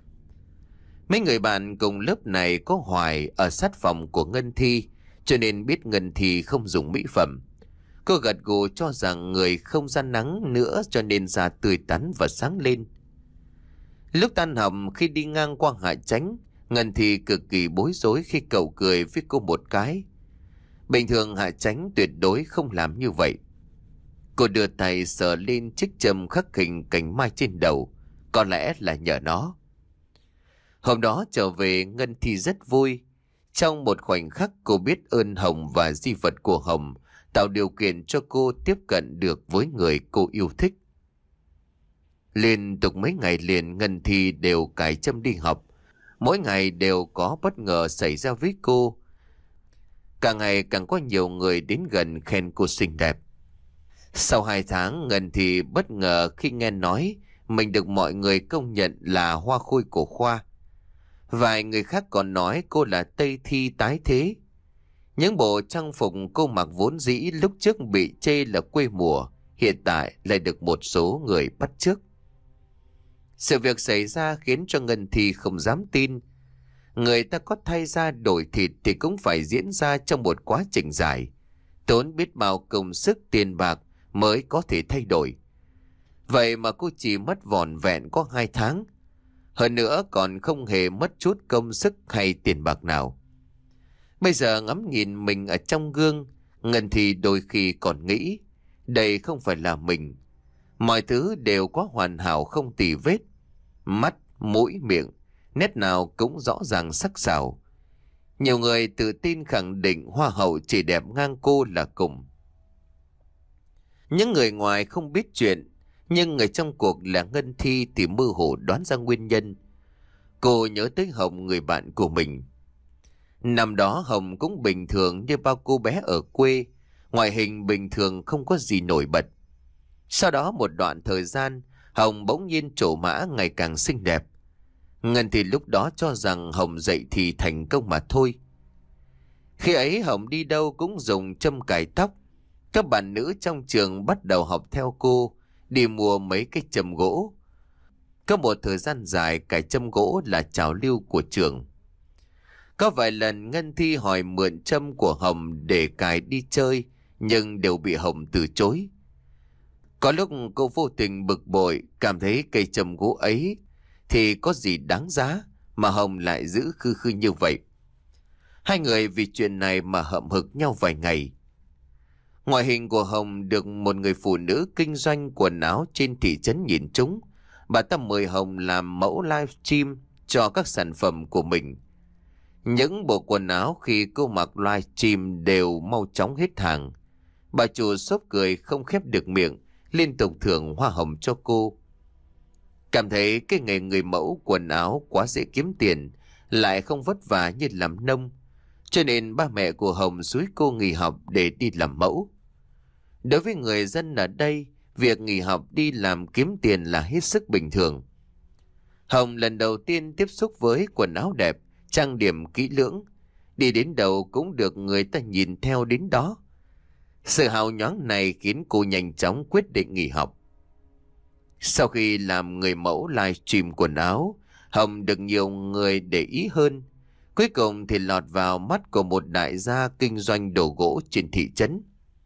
Mấy người bạn cùng lớp này có Hoài ở sát phòng của Ngân Thi, cho nên biết Ngân Thi không dùng mỹ phẩm. Cô gật gù cho rằng người không ra nắng nữa cho nên da tươi tắn và sáng lên. Lúc tan học khi đi ngang qua Hạ Chánh, Ngân Thi cực kỳ bối rối khi cậu cười với cô một cái. Bình thường Hạ Chánh tuyệt đối không làm như vậy. Cô đưa tay sờ lên chiếc châm khắc hình cành mai trên đầu, có lẽ là nhờ nó. Hôm đó trở về, Ngân Thi rất vui. Trong một khoảnh khắc cô biết ơn Hồng và di vật của Hồng, tạo điều kiện cho cô tiếp cận được với người cô yêu thích. Liên tục mấy ngày liền, Ngân Thi đều cài châm đi học. Mỗi ngày đều có bất ngờ xảy ra với cô. Càng ngày càng có nhiều người đến gần khen cô xinh đẹp. Sau hai tháng, Ngân Thi bất ngờ khi nghe nói mình được mọi người công nhận là hoa khôi của khoa. Vài người khác còn nói cô là Tây Thi tái thế. Những bộ trang phục cô mặc vốn dĩ lúc trước bị chê là quê mùa, hiện tại lại được một số người bắt chước. Sự việc xảy ra khiến cho Ngân Thi không dám tin. Người ta có thay da đổi thịt thì cũng phải diễn ra trong một quá trình dài, tốn biết bao công sức tiền bạc mới có thể thay đổi. Vậy mà cô chỉ mất vỏn vẹn có hai tháng. Hơn nữa còn không hề mất chút công sức hay tiền bạc nào. Bây giờ ngắm nhìn mình ở trong gương, Ngân Thi đôi khi còn nghĩ đây không phải là mình. Mọi thứ đều có hoàn hảo không tì vết. Mắt, mũi, miệng, nét nào cũng rõ ràng sắc sảo. Nhiều người tự tin khẳng định hoa hậu chỉ đẹp ngang cô là cùng. Những người ngoài không biết chuyện, nhưng người trong cuộc là Ngân Thi thì mơ hồ đoán ra nguyên nhân. Cô nhớ tới Hồng, người bạn của mình. Năm đó Hồng cũng bình thường như bao cô bé ở quê, ngoại hình bình thường không có gì nổi bật. Sau đó một đoạn thời gian, Hồng bỗng nhiên trổ mã ngày càng xinh đẹp. Ngân Thi lúc đó cho rằng Hồng dậy thì thành công mà thôi. Khi ấy Hồng đi đâu cũng dùng châm cài tóc. Các bạn nữ trong trường bắt đầu học theo cô, đi mua mấy cái châm gỗ. Có một thời gian dài cài châm gỗ là trào lưu của trường. Có vài lần Ngân Thi hỏi mượn châm của Hồng để cài đi chơi, nhưng đều bị Hồng từ chối. Có lúc cô vô tình bực bội, cảm thấy cây châm gỗ ấy thì có gì đáng giá mà Hồng lại giữ khư khư như vậy. Hai người vì chuyện này mà hậm hực nhau vài ngày. Ngoại hình của Hồng được một người phụ nữ kinh doanh quần áo trên thị trấn nhìn trúng. Bà ta mời Hồng làm mẫu livestream cho các sản phẩm của mình. Những bộ quần áo khi cô mặc livestream đều mau chóng hết hàng. Bà chủ shop cười không khép được miệng, liên tục thưởng hoa hồng cho cô. Cảm thấy cái nghề người mẫu quần áo quá dễ kiếm tiền, lại không vất vả như làm nông, cho nên ba mẹ của Hồng xúi cô nghỉ học để đi làm mẫu. Đối với người dân ở đây, việc nghỉ học đi làm kiếm tiền là hết sức bình thường. Hồng lần đầu tiên tiếp xúc với quần áo đẹp, trang điểm kỹ lưỡng, đi đến đâu cũng được người ta nhìn theo đến đó. Sự hào nhoáng này khiến cô nhanh chóng quyết định nghỉ học. Sau khi làm người mẫu livestream quần áo, Hồng được nhiều người để ý hơn. Cuối cùng thì lọt vào mắt của một đại gia kinh doanh đồ gỗ trên thị trấn.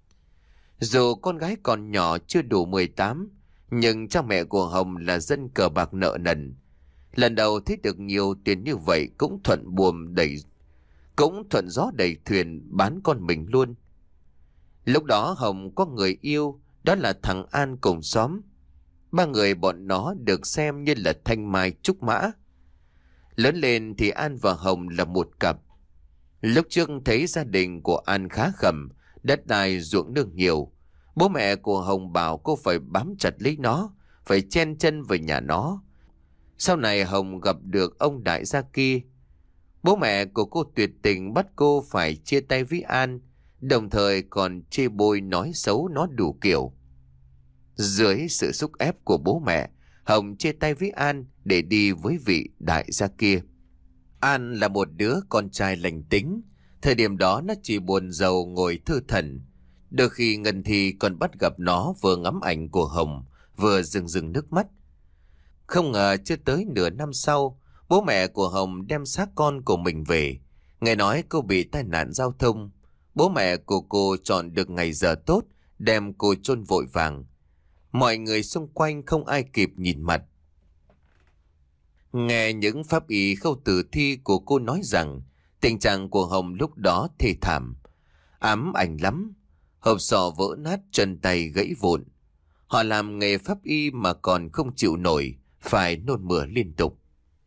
Dù con gái còn nhỏ chưa đủ mười tám, nhưng cha mẹ của Hồng là dân cờ bạc nợ nần. Lần đầu thấy được nhiều tiền như vậy cũng thuận buồm đẩy, cũng thuận gió đẩy thuyền bán con mình luôn. Lúc đó Hồng có người yêu, đó là thằng An cùng xóm. Ba người bọn nó được xem như là thanh mai trúc mã. Lớn lên thì An và Hồng là một cặp. Lúc trước thấy gia đình của An khá khẩm, đất đai ruộng nương nhiều. Bố mẹ của Hồng bảo cô phải bám chặt lấy nó, phải chen chân về nhà nó. Sau này Hồng gặp được ông đại gia kia. Bố mẹ của cô tuyệt tình bắt cô phải chia tay với An, đồng thời còn chê bôi nói xấu nó đủ kiểu. Dưới sự xúc ép của bố mẹ, Hồng chia tay với An để đi với vị đại gia kia. An là một đứa con trai lành tính. Thời điểm đó nó chỉ buồn rầu ngồi thư thần. Đôi khi Ngân Thi còn bắt gặp nó vừa ngắm ảnh của Hồng, vừa rưng rưng nước mắt. Không ngờ chưa tới nửa năm sau, bố mẹ của Hồng đem xác con của mình về. Nghe nói cô bị tai nạn giao thông. Bố mẹ của cô chọn được ngày giờ tốt, đem cô chôn vội vàng. Mọi người xung quanh không ai kịp nhìn mặt. Nghe những pháp y khâu tử thi của cô nói rằng tình trạng của Hồng lúc đó thê thảm, ám ảnh lắm. Hộp sọ vỡ nát, chân tay gãy vụn. Họ làm nghề pháp y mà còn không chịu nổi, phải nôn mửa liên tục.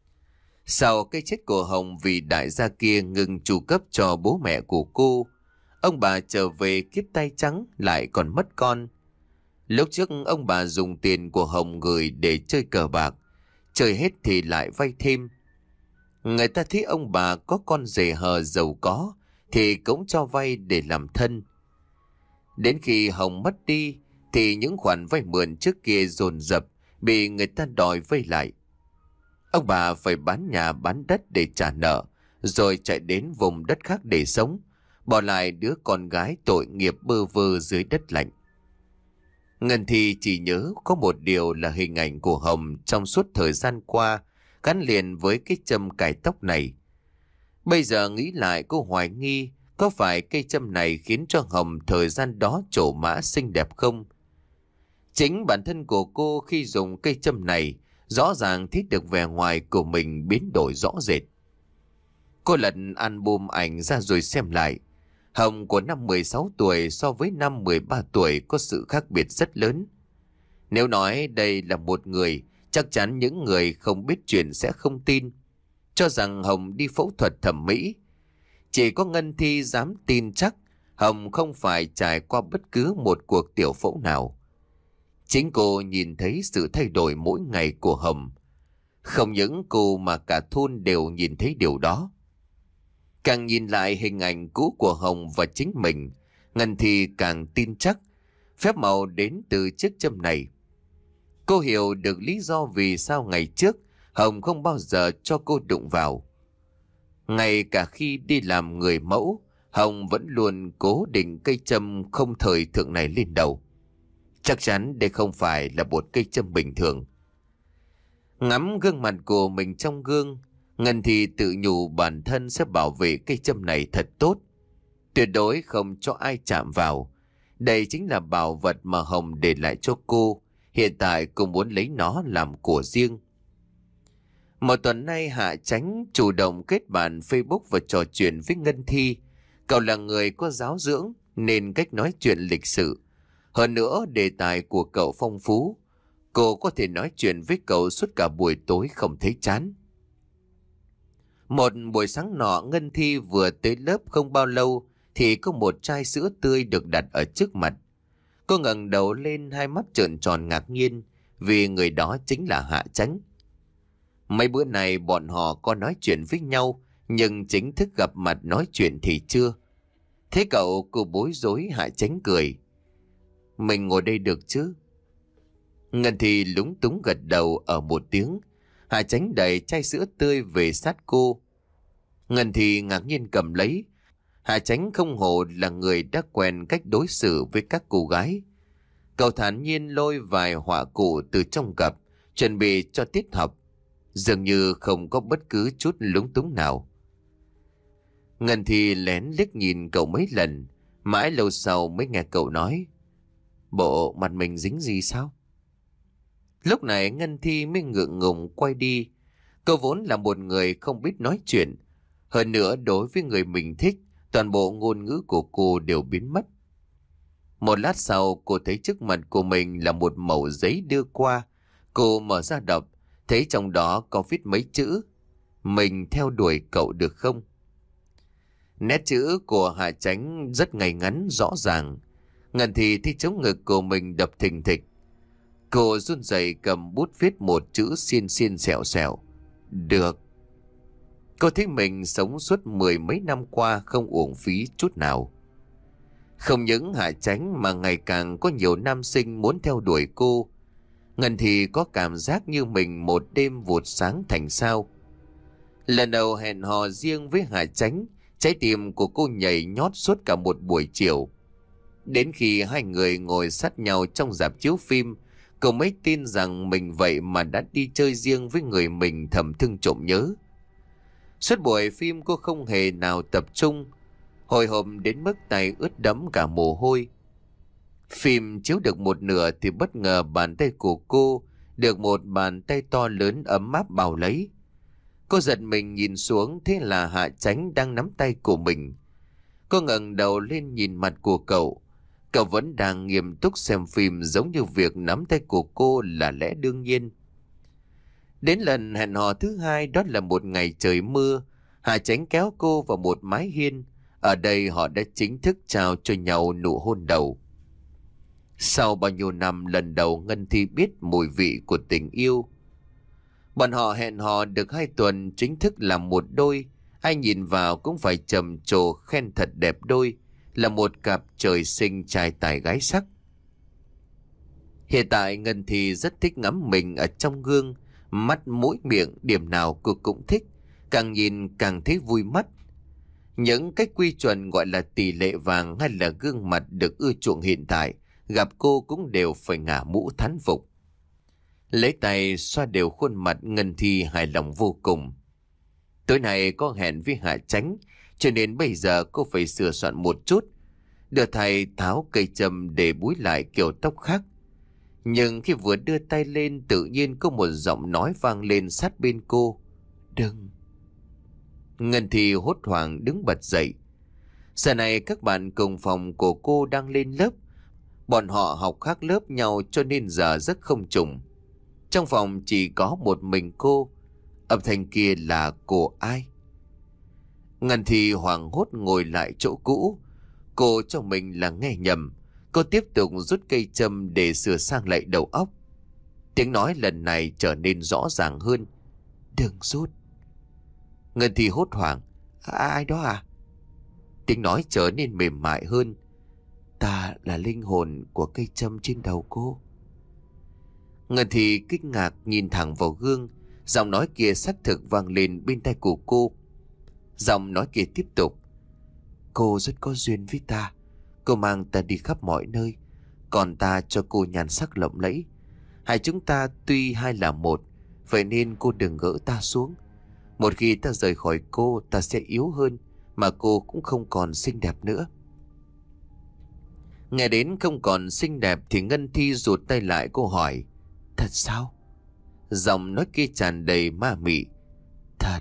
Sau cái chết của Hồng vì đại gia kia ngừng tru cấp cho bố mẹ của cô, ông bà trở về kiếp tay trắng lại còn mất con. Lúc trước ông bà dùng tiền của Hồng gửi để chơi cờ bạc, chơi hết thì lại vay thêm. Người ta thấy ông bà có con rể hờ giàu có thì cũng cho vay để làm thân. Đến khi Hồng mất đi thì những khoản vay mượn trước kia dồn dập bị người ta đòi vay lại. Ông bà phải bán nhà bán đất để trả nợ, rồi chạy đến vùng đất khác để sống, bỏ lại đứa con gái tội nghiệp bơ vơ dưới đất lạnh. Ngân Thi chỉ nhớ có một điều là hình ảnh của Hồng trong suốt thời gian qua gắn liền với cái châm cài tóc này. Bây giờ nghĩ lại, cô hoài nghi có phải cây châm này khiến cho Hồng thời gian đó trổ mã xinh đẹp không? Chính bản thân của cô khi dùng cây châm này rõ ràng thấy được vẻ ngoài của mình biến đổi rõ rệt. Cô lật album ảnh ra rồi xem lại. Hồng của năm mười sáu tuổi so với năm mười ba tuổi có sự khác biệt rất lớn. Nếu nói đây là một người, chắc chắn những người không biết chuyện sẽ không tin, cho rằng Hồng đi phẫu thuật thẩm mỹ. Chỉ có Ngân Thi dám tin chắc Hồng không phải trải qua bất cứ một cuộc tiểu phẫu nào. Chính cô nhìn thấy sự thay đổi mỗi ngày của Hồng. Không những cô mà cả thôn đều nhìn thấy điều đó. Càng nhìn lại hình ảnh cũ của Hồng và chính mình, Ngân Thi càng tin chắc phép màu đến từ chiếc châm này. Cô hiểu được lý do vì sao ngày trước Hồng không bao giờ cho cô đụng vào. Ngay cả khi đi làm người mẫu, Hồng vẫn luôn cố định cây châm không thời thượng này lên đầu. Chắc chắn đây không phải là một cây châm bình thường. Ngắm gương mặt của mình trong gương, Ngân Thi tự nhủ bản thân sẽ bảo vệ cây châm này thật tốt. Tuyệt đối không cho ai chạm vào. Đây chính là bảo vật mà Hồng để lại cho cô. Hiện tại cô muốn lấy nó làm của riêng. Một tuần nay Hạ Chánh chủ động kết bạn Facebook và trò chuyện với Ngân Thi. Cậu là người có giáo dưỡng nên cách nói chuyện lịch sự. Hơn nữa đề tài của cậu phong phú. Cô có thể nói chuyện với cậu suốt cả buổi tối không thấy chán. Một buổi sáng nọ, Ngân Thi vừa tới lớp không bao lâu thì có một chai sữa tươi được đặt ở trước mặt. Cô ngẩng đầu lên, hai mắt trợn tròn ngạc nhiên vì người đó chính là Hạ Chánh. Mấy bữa này bọn họ có nói chuyện với nhau, nhưng chính thức gặp mặt nói chuyện thì chưa. Thế cậu, cô bối rối. Hạ Chánh cười. Mình ngồi đây được chứ? Ngân Thi lúng túng gật đầu ở một tiếng. Hạ Chánh đẩy chai sữa tươi về sát cô. Ngân Thi ngạc nhiên cầm lấy. Hạ Chánh không hổ là người đã quen cách đối xử với các cô gái. Cậu thản nhiên lôi vài họa cụ từ trong cặp, chuẩn bị cho tiết học. Dường như không có bất cứ chút lúng túng nào. Ngân Thi lén liếc nhìn cậu mấy lần, mãi lâu sau mới nghe cậu nói. Bộ mặt mình dính gì sao? Lúc này Ngân Thi mới ngượng ngùng quay đi. Cô vốn là một người không biết nói chuyện. Hơn nữa đối với người mình thích, toàn bộ ngôn ngữ của cô đều biến mất. Một lát sau cô thấy trước mặt của mình là một mẩu giấy đưa qua. Cô mở ra đọc, thấy trong đó có viết mấy chữ. Mình theo đuổi cậu được không? Nét chữ của Hạ Chánh rất ngay ngắn rõ ràng. Ngân Thi thấy chống ngực của mình đập thình thịch. Cô run rẩy cầm bút viết một chữ xiên xiên xẹo xẹo. Được. Cô thấy mình sống suốt mười mấy năm qua không uổng phí chút nào. Không những Hạ Chánh mà ngày càng có nhiều nam sinh muốn theo đuổi cô. Ngân Thi có cảm giác như mình một đêm vụt sáng thành sao. Lần đầu hẹn hò riêng với Hạ Chánh, trái tim của cô nhảy nhót suốt cả một buổi chiều. Đến khi hai người ngồi sát nhau trong rạp chiếu phim, cô mới tin rằng mình vậy mà đã đi chơi riêng với người mình thầm thương trộm nhớ. Suốt buổi phim cô không hề nào tập trung, hồi hộp đến mức tay ướt đẫm cả mồ hôi. Phim chiếu được một nửa thì bất ngờ bàn tay của cô được một bàn tay to lớn ấm áp bao lấy. Cô giật mình nhìn xuống, thế là Hạ Chánh đang nắm tay của mình. Cô ngẩng đầu lên nhìn mặt của cậu. Cậu vẫn đang nghiêm túc xem phim, giống như việc nắm tay của cô là lẽ đương nhiên. Đến lần hẹn hò thứ hai, đó là một ngày trời mưa. Hạ Chánh kéo cô vào một mái hiên. Ở đây họ đã chính thức trao cho nhau nụ hôn đầu. Sau bao nhiêu năm, lần đầu Ngân Thi biết mùi vị của tình yêu. Bọn họ hẹn hò được hai tuần, chính thức làm một đôi. Ai nhìn vào cũng phải trầm trồ khen thật đẹp đôi, là một cặp trời sinh trai tài gái sắc. Hiện tại Ngân Thi rất thích ngắm mình ở trong gương, mắt mũi miệng điểm nào cô cũng thích, càng nhìn càng thấy vui mắt. Những cách quy chuẩn gọi là tỷ lệ vàng hay là gương mặt được ưa chuộng hiện tại, gặp cô cũng đều phải ngả mũ thán phục. Lấy tay xoa đều khuôn mặt, Ngân Thi hài lòng vô cùng. Tối nay có hẹn với Hạ Chánh, cho nên bây giờ cô phải sửa soạn một chút. Đưa thầy tháo cây châm để búi lại kiểu tóc khác. Nhưng khi vừa đưa tay lên, tự nhiên có một giọng nói vang lên sát bên cô. Đừng. Ngân Thi hốt hoảng đứng bật dậy. Giờ này các bạn cùng phòng của cô đang lên lớp. Bọn họ học khác lớp nhau cho nên giờ rất không trùng. Trong phòng chỉ có một mình cô. Âm thanh kia là của ai? Ngân Thi hoảng hốt ngồi lại chỗ cũ. Cô cho mình là nghe nhầm. Cô tiếp tục rút cây châm để sửa sang lại đầu óc. Tiếng nói lần này trở nên rõ ràng hơn. Đừng rút. Ngân Thi hốt hoảng. À, ai đó à? Tiếng nói trở nên mềm mại hơn. Ta là linh hồn của cây châm trên đầu cô. Ngân Thi kinh ngạc nhìn thẳng vào gương. Giọng nói kia xác thực vang lên bên tai của cô. Giọng nói kia tiếp tục. Cô rất có duyên với ta. Cô mang ta đi khắp mọi nơi, còn ta cho cô nhan sắc lộng lẫy. Hai chúng ta tuy hai là một, vậy nên cô đừng gỡ ta xuống. Một khi ta rời khỏi cô, ta sẽ yếu hơn, mà cô cũng không còn xinh đẹp nữa. Nghe đến không còn xinh đẹp thì Ngân Thi rụt tay lại, cô hỏi. Thật sao? Giọng nói kia tràn đầy ma mị. Thật.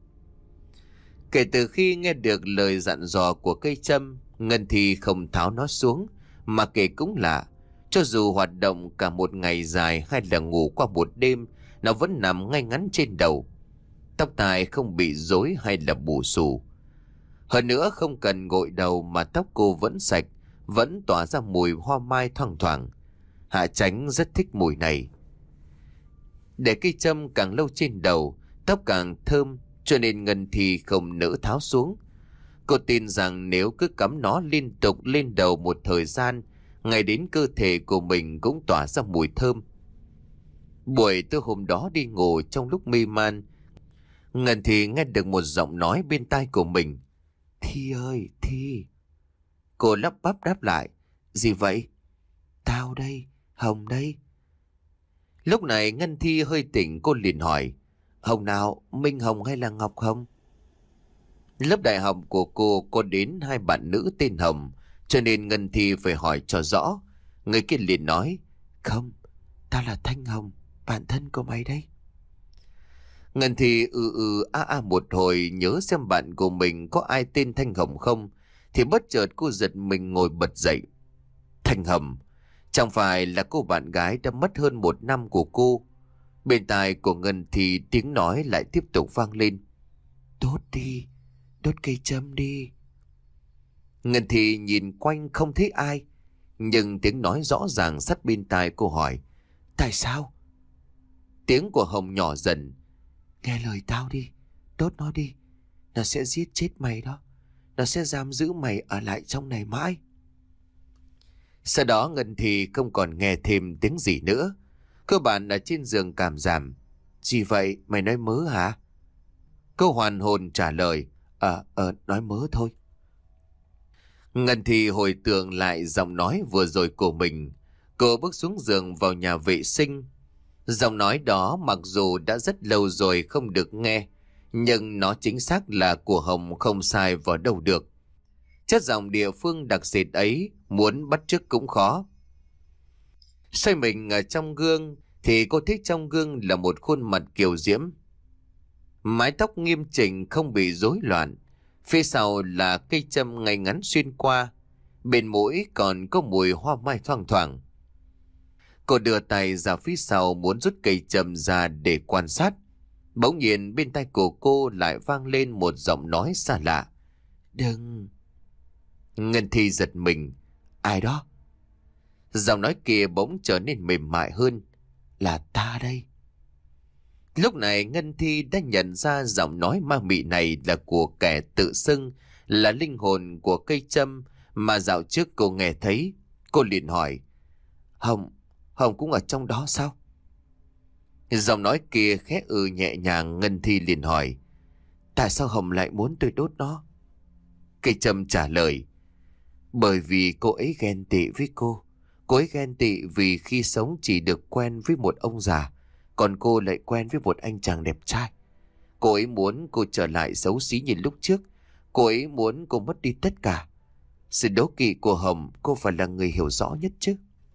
Kể từ khi nghe được lời dặn dò của cây châm, Ngân Thi không tháo nó xuống, mà kể cũng lạ. Cho dù hoạt động cả một ngày dài hay là ngủ qua một đêm, nó vẫn nằm ngay ngắn trên đầu. Tóc tai không bị rối hay là bù xù. Hơn nữa không cần gội đầu mà tóc cô vẫn sạch, vẫn tỏa ra mùi hoa mai thoang thoảng. Hạ Chánh rất thích mùi này. Để cây châm càng lâu trên đầu, tóc càng thơm, cho nên Ngân Thi không nỡ tháo xuống. Cô tin rằng nếu cứ cắm nó liên tục lên đầu một thời gian, ngay đến cơ thể của mình cũng tỏa ra mùi thơm. Buổi tối hôm đó đi ngủ, trong lúc mê man, Ngân Thi nghe được một giọng nói bên tai của mình. Thi ơi, Thi. Cô lắp bắp đáp lại. Gì vậy? Tao đây, Hồng đây. Lúc này Ngân Thi hơi tỉnh, cô liền hỏi. Hồng nào, Minh Hồng hay là Ngọc Hồng? Lớp đại học của cô có đến hai bạn nữ tên Hồng, cho nên Ngân Thi phải hỏi cho rõ. Người kia liền nói. Không, tao là Thanh Hồng, bạn thân của mày đây. Ngân Thi ừ ừ a a một hồi, nhớ xem bạn của mình có ai tên Thanh Hồng không, thì bất chợt cô giật mình ngồi bật dậy. Thanh Hồng, chẳng phải là cô bạn gái đã mất hơn một năm của cô? Bên tai của Ngân Thi tiếng nói lại tiếp tục vang lên. Đốt đi, đốt cây châm đi. Ngân Thi nhìn quanh không thấy ai, nhưng tiếng nói rõ ràng sát bên tai cô hỏi. Tại sao? Tiếng của Hồng nhỏ dần. Nghe lời tao đi, đốt nó đi. Nó sẽ giết chết mày đó. Nó sẽ giam giữ mày ở lại trong này mãi. Sau đó Ngân Thi không còn nghe thêm tiếng gì nữa. Cơ bản ở trên giường cảm giảm. Gì vậy, mày nói mớ hả? Cô hoàn hồn trả lời. Ờ, ờ, nói mớ thôi. Ngân Thi hồi tưởng lại giọng nói vừa rồi của mình. Cô bước xuống giường vào nhà vệ sinh. Giọng nói đó mặc dù đã rất lâu rồi không được nghe, nhưng nó chính xác là của Hồng, không sai vào đâu được. Chất giọng địa phương đặc sệt ấy muốn bắt chước cũng khó. Xoay mình ở trong gương thì cô thấy trong gương là một khuôn mặt kiều diễm. Mái tóc nghiêm chỉnh không bị rối loạn. Phía sau là cây châm ngay ngắn xuyên qua. Bên mũi còn có mùi hoa mai thoang thoảng. Cô đưa tay ra phía sau muốn rút cây châm ra để quan sát. Bỗng nhiên bên tai của cô lại vang lên một giọng nói xa lạ. Đừng! Ngân Thi giật mình. Ai đó? Giọng nói kia bỗng trở nên mềm mại hơn. Là ta đây. Lúc này Ngân Thi đã nhận ra giọng nói ma mị này là của kẻ tự xưng là linh hồn của cây châm mà dạo trước cô nghe thấy. Cô liền hỏi. Hồng, Hồng cũng ở trong đó sao? Giọng nói kia khẽ ừ nhẹ nhàng. Ngân Thi liền hỏi. Tại sao Hồng lại muốn tôi đốt nó? Cây châm trả lời. Bởi vì cô ấy ghen tị với cô. Cô ấy ghen tị vì khi sống chỉ được quen với một ông già, còn cô lại quen với một anh chàng đẹp trai. Cô ấy muốn cô trở lại xấu xí như lúc trước. Cô ấy muốn cô mất đi tất cả. Sự đố kỵ của Hồng cô phải là người hiểu rõ nhất chứ.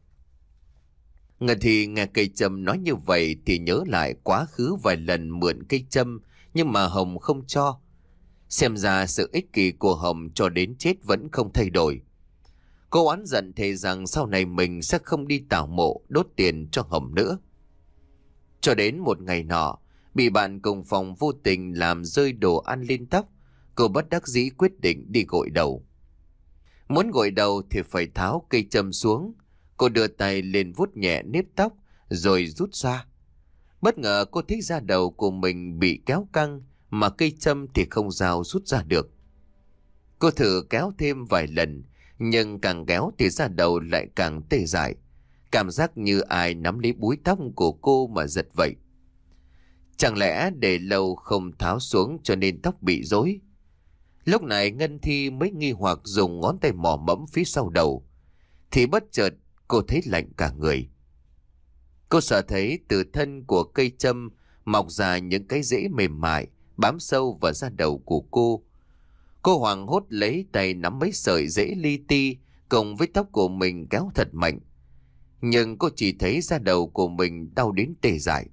Ngân Thi nghe cây châm nói như vậy thì nhớ lại quá khứ vài lần mượn cây châm nhưng mà Hồng không cho. Xem ra sự ích kỷ của Hồng cho đến chết vẫn không thay đổi. Cô oán giận thề rằng sau này mình sẽ không đi tảo mộ đốt tiền cho Hồng nữa. Cho đến một ngày nọ, bị bạn cùng phòng vô tình làm rơi đồ ăn lên tóc, cô bất đắc dĩ quyết định đi gội đầu. Muốn gội đầu thì phải tháo cây châm xuống. Cô đưa tay lên vuốt nhẹ nếp tóc rồi rút ra. Bất ngờ cô thấy da đầu của mình bị kéo căng mà cây châm thì không dao rút ra được. Cô thử kéo thêm vài lần, nhưng càng kéo thì da đầu lại càng tê dại. Cảm giác như ai nắm lấy búi tóc của cô mà giật vậy. Chẳng lẽ để lâu không tháo xuống cho nên tóc bị rối? Lúc này Ngân Thi mới nghi hoặc dùng ngón tay mò mẫm phía sau đầu. Thì bất chợt cô thấy lạnh cả người. Cô sợ thấy từ thân của cây châm mọc ra những cái rễ mềm mại bám sâu vào da đầu của cô. Cô hoảng hốt lấy tay nắm mấy sợi rễ li ti cùng với tóc của mình kéo thật mạnh. Nhưng cô chỉ thấy da đầu của mình đau đến tê dại.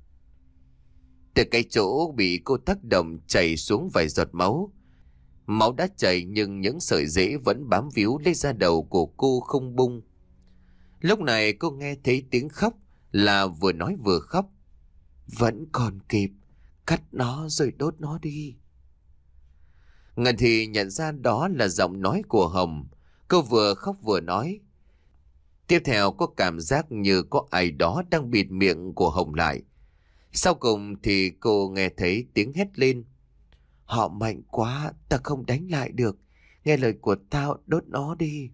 Từ cái chỗ bị cô tác động chảy xuống vài giọt máu. Máu đã chảy nhưng những sợi rễ vẫn bám víu lấy da đầu của cô không bung. Lúc này cô nghe thấy tiếng khóc, là vừa nói vừa khóc. Vẫn còn kịp, cắt nó rồi đốt nó đi. Ngân Thi nhận ra đó là giọng nói của Hồng. Cô vừa khóc vừa nói. Tiếp theo có cảm giác như có ai đó đang bịt miệng của Hồng lại. Sau cùng thì cô nghe thấy tiếng hét lên. Họ mạnh quá, ta không đánh lại được. Nghe lời của tao, đốt nó đi.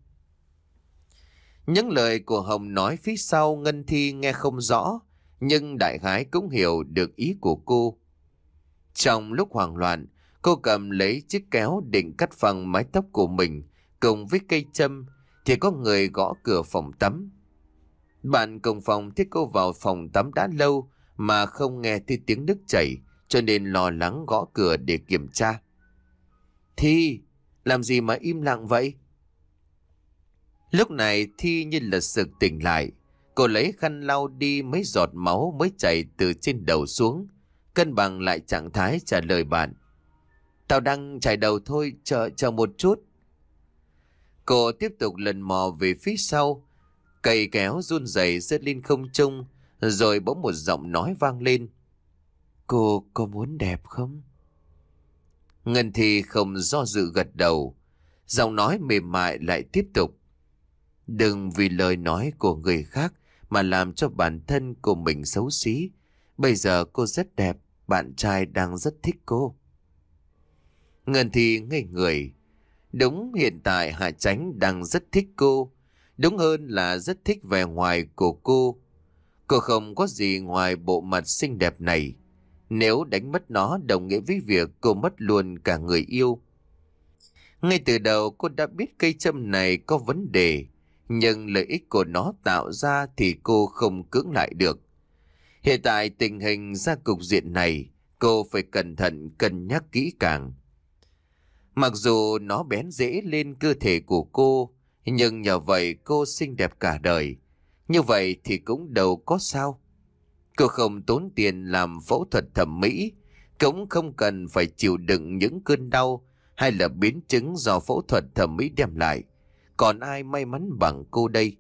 Những lời của Hồng nói phía sau Ngân Thi nghe không rõ, nhưng đại khái cũng hiểu được ý của cô. Trong lúc hoảng loạn, cô cầm lấy chiếc kéo định cắt phăng mái tóc của mình cùng với cây châm, thì có người gõ cửa phòng tắm. Bạn cùng phòng thấy cô vào phòng tắm đã lâu mà không nghe thấy tiếng nước chảy, cho nên lo lắng gõ cửa để kiểm tra. Thi, làm gì mà im lặng vậy? Lúc này Thi như là sực tỉnh lại. Cô lấy khăn lau đi mấy giọt máu mới chảy từ trên đầu xuống, cân bằng lại trạng thái trả lời bạn. Tao đang chảy đầu thôi, chờ chờ một chút. Cô tiếp tục lần mò về phía sau. Cây kéo run rẩy rớt lên không trung, rồi bỗng một giọng nói vang lên. Cô có muốn đẹp không? Ngân Thi không do dự gật đầu. Giọng nói mềm mại lại tiếp tục. Đừng vì lời nói của người khác mà làm cho bản thân của mình xấu xí. Bây giờ cô rất đẹp, bạn trai đang rất thích cô. Ngân Thi ngây người. Đúng, hiện tại Hạ Chánh đang rất thích cô. Đúng hơn là rất thích vẻ ngoài của cô. Cô không có gì ngoài bộ mặt xinh đẹp này. Nếu đánh mất nó đồng nghĩa với việc cô mất luôn cả người yêu. Ngay từ đầu cô đã biết cây châm này có vấn đề, nhưng lợi ích của nó tạo ra thì cô không cưỡng lại được. Hiện tại tình hình ra cục diện này, cô phải cẩn thận cân nhắc kỹ càng. Mặc dù nó bén rễ lên cơ thể của cô, nhưng nhờ vậy cô xinh đẹp cả đời. Như vậy thì cũng đâu có sao. Cô không tốn tiền làm phẫu thuật thẩm mỹ, cũng không cần phải chịu đựng những cơn đau hay là biến chứng do phẫu thuật thẩm mỹ đem lại. Còn ai may mắn bằng cô đây?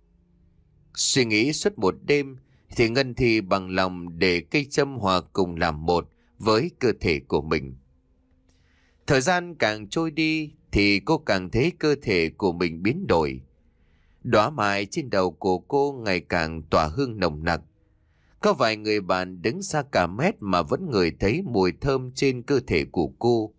Suy nghĩ suốt một đêm thì Ngân Thi bằng lòng để cây châm hòa cùng làm một với cơ thể của mình. Thời gian càng trôi đi thì cô càng thấy cơ thể của mình biến đổi. Đóa mai trên đầu của cô ngày càng tỏa hương nồng nặc. Có vài người bạn đứng xa cả mét mà vẫn ngửi thấy mùi thơm trên cơ thể của cô.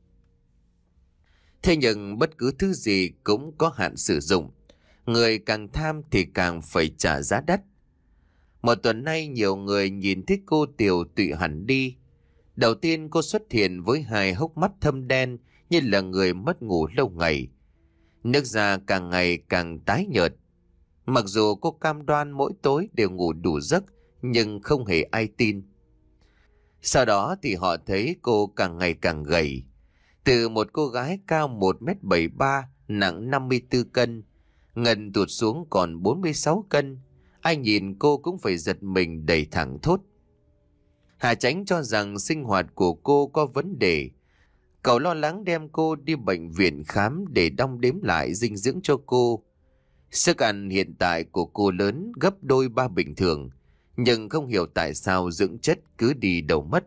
Thế nhưng bất cứ thứ gì cũng có hạn sử dụng. Người càng tham thì càng phải trả giá đắt. Một tuần nay nhiều người nhìn thấy cô tiều tụy hẳn đi. Đầu tiên cô xuất hiện với hai hốc mắt thâm đen như là người mất ngủ lâu ngày. Nước da càng ngày càng tái nhợt. Mặc dù cô cam đoan mỗi tối đều ngủ đủ giấc, nhưng không hề ai tin. Sau đó thì họ thấy cô càng ngày càng gầy. Từ một cô gái cao một mét bảy mươi ba, nặng năm mươi tư cân, Ngân tụt xuống còn bốn mươi sáu cân. Ai nhìn cô cũng phải giật mình đầy thẳng thốt. Hà Chánh cho rằng sinh hoạt của cô có vấn đề. Cậu lo lắng đem cô đi bệnh viện khám để đong đếm lại dinh dưỡng cho cô. Sức ăn hiện tại của cô lớn gấp đôi ba bình thường, nhưng không hiểu tại sao dưỡng chất cứ đi đâu mất.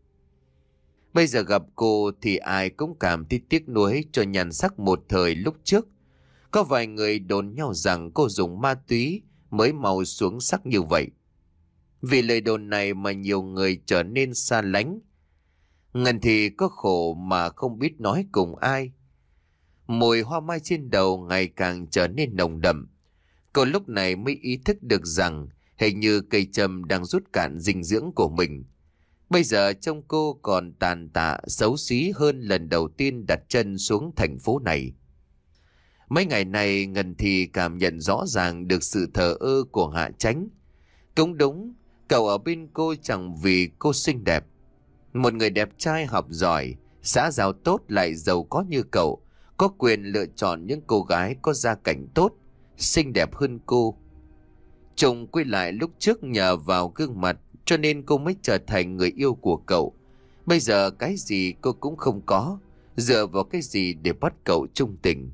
Bây giờ gặp cô thì ai cũng cảm thấy tiếc nuối cho nhan sắc một thời lúc trước. Có vài người đồn nhau rằng cô dùng ma túy mới màu xuống sắc như vậy. Vì lời đồn này mà nhiều người trở nên xa lánh. Ngân thì có khổ mà không biết nói cùng ai. Mùi hoa mai trên đầu ngày càng trở nên nồng đậm. Cô lúc này mới ý thức được rằng hình như cây châm đang rút cạn dinh dưỡng của mình. Bây giờ trông cô còn tàn tạ xấu xí hơn lần đầu tiên đặt chân xuống thành phố này. Mấy ngày này Ngân thì cảm nhận rõ ràng được sự thờ ơ của Hạ Chánh. Cũng đúng, cậu ở bên cô chẳng vì cô xinh đẹp. Một người đẹp trai học giỏi, xã giao tốt lại giàu có như cậu, có quyền lựa chọn những cô gái có gia cảnh tốt, xinh đẹp hơn cô. Trùng quy lại lúc trước nhờ vào gương mặt cho nên cô mới trở thành người yêu của cậu. Bây giờ cái gì cô cũng không có, dựa vào cái gì để bắt cậu trung tình.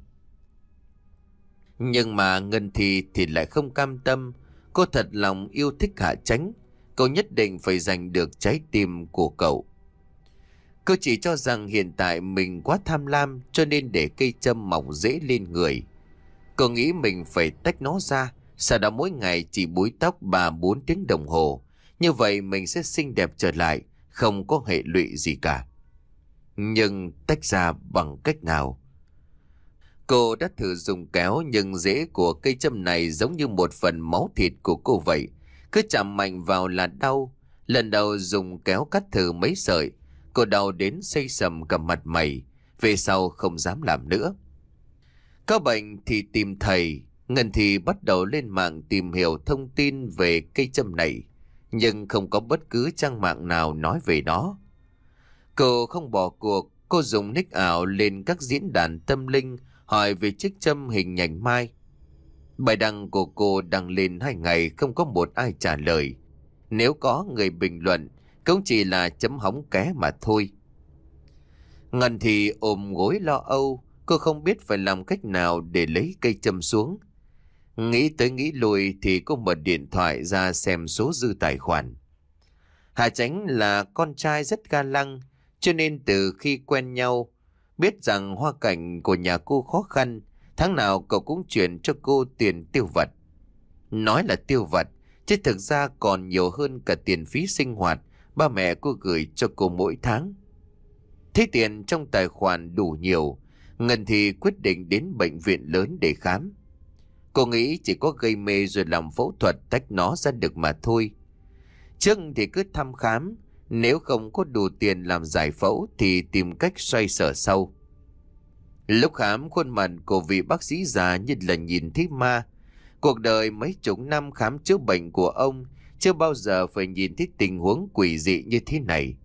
Nhưng mà Ngân Thi thì lại không cam tâm. Cô thật lòng yêu thích Hạ Chánh. Cô nhất định phải giành được trái tim của cậu. Cô chỉ cho rằng hiện tại mình quá tham lam cho nên để cây châm mọc rễ lên người. Cô nghĩ mình phải tách nó ra, sau đó mỗi ngày chỉ búi tóc ba bốn tiếng đồng hồ. Như vậy mình sẽ xinh đẹp trở lại, không có hệ lụy gì cả. Nhưng tách ra bằng cách nào? Cô đã thử dùng kéo nhưng rễ của cây châm này giống như một phần máu thịt của cô vậy. Cứ chạm mạnh vào là đau. Lần đầu dùng kéo cắt thử mấy sợi, cô đau đến xây sầm cả mặt mày. Về sau không dám làm nữa. Có bệnh thì tìm thầy. Ngân thì bắt đầu lên mạng tìm hiểu thông tin về cây châm này. Nhưng không có bất cứ trang mạng nào nói về nó. Cô không bỏ cuộc. Cô dùng nick ảo lên các diễn đàn tâm linh hỏi về chiếc châm hình nhành mai. Bài đăng của cô đăng lên hai ngày không có một ai trả lời. Nếu có người bình luận cũng chỉ là chấm hóng ké mà thôi. Ngân thì ôm gối lo âu. Cô không biết phải làm cách nào để lấy cây châm xuống. Nghĩ tới nghĩ lui thì cô mở điện thoại ra xem số dư tài khoản. Hà Chánh là con trai rất ga lăng, cho nên từ khi quen nhau, biết rằng hoa cảnh của nhà cô khó khăn, tháng nào cậu cũng chuyển cho cô tiền tiêu vặt. Nói là tiêu vặt, chứ thực ra còn nhiều hơn cả tiền phí sinh hoạt ba mẹ cô gửi cho cô mỗi tháng. Thấy tiền trong tài khoản đủ nhiều, Ngân thì quyết định đến bệnh viện lớn để khám. Cô nghĩ chỉ có gây mê rồi làm phẫu thuật tách nó ra được mà thôi. Trước thì cứ thăm khám, nếu không có đủ tiền làm giải phẫu thì tìm cách xoay sở sau. Lúc khám, khuôn mặt của vị bác sĩ già như là nhìn thấy ma. Cuộc đời mấy chục năm khám chữa bệnh của ông chưa bao giờ phải nhìn thấy tình huống quỷ dị như thế này.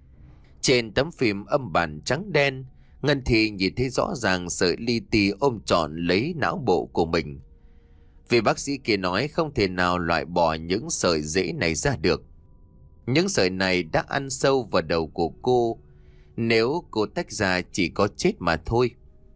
Trên tấm phim âm bản trắng đen, Ngân Thị nhìn thấy rõ ràng sợi li ti ôm trọn lấy não bộ của mình. Vị bác sĩ kia nói không thể nào loại bỏ những sợi rễ này ra được. Những sợi này đã ăn sâu vào đầu của cô. Nếu cô tách ra chỉ có chết mà thôi.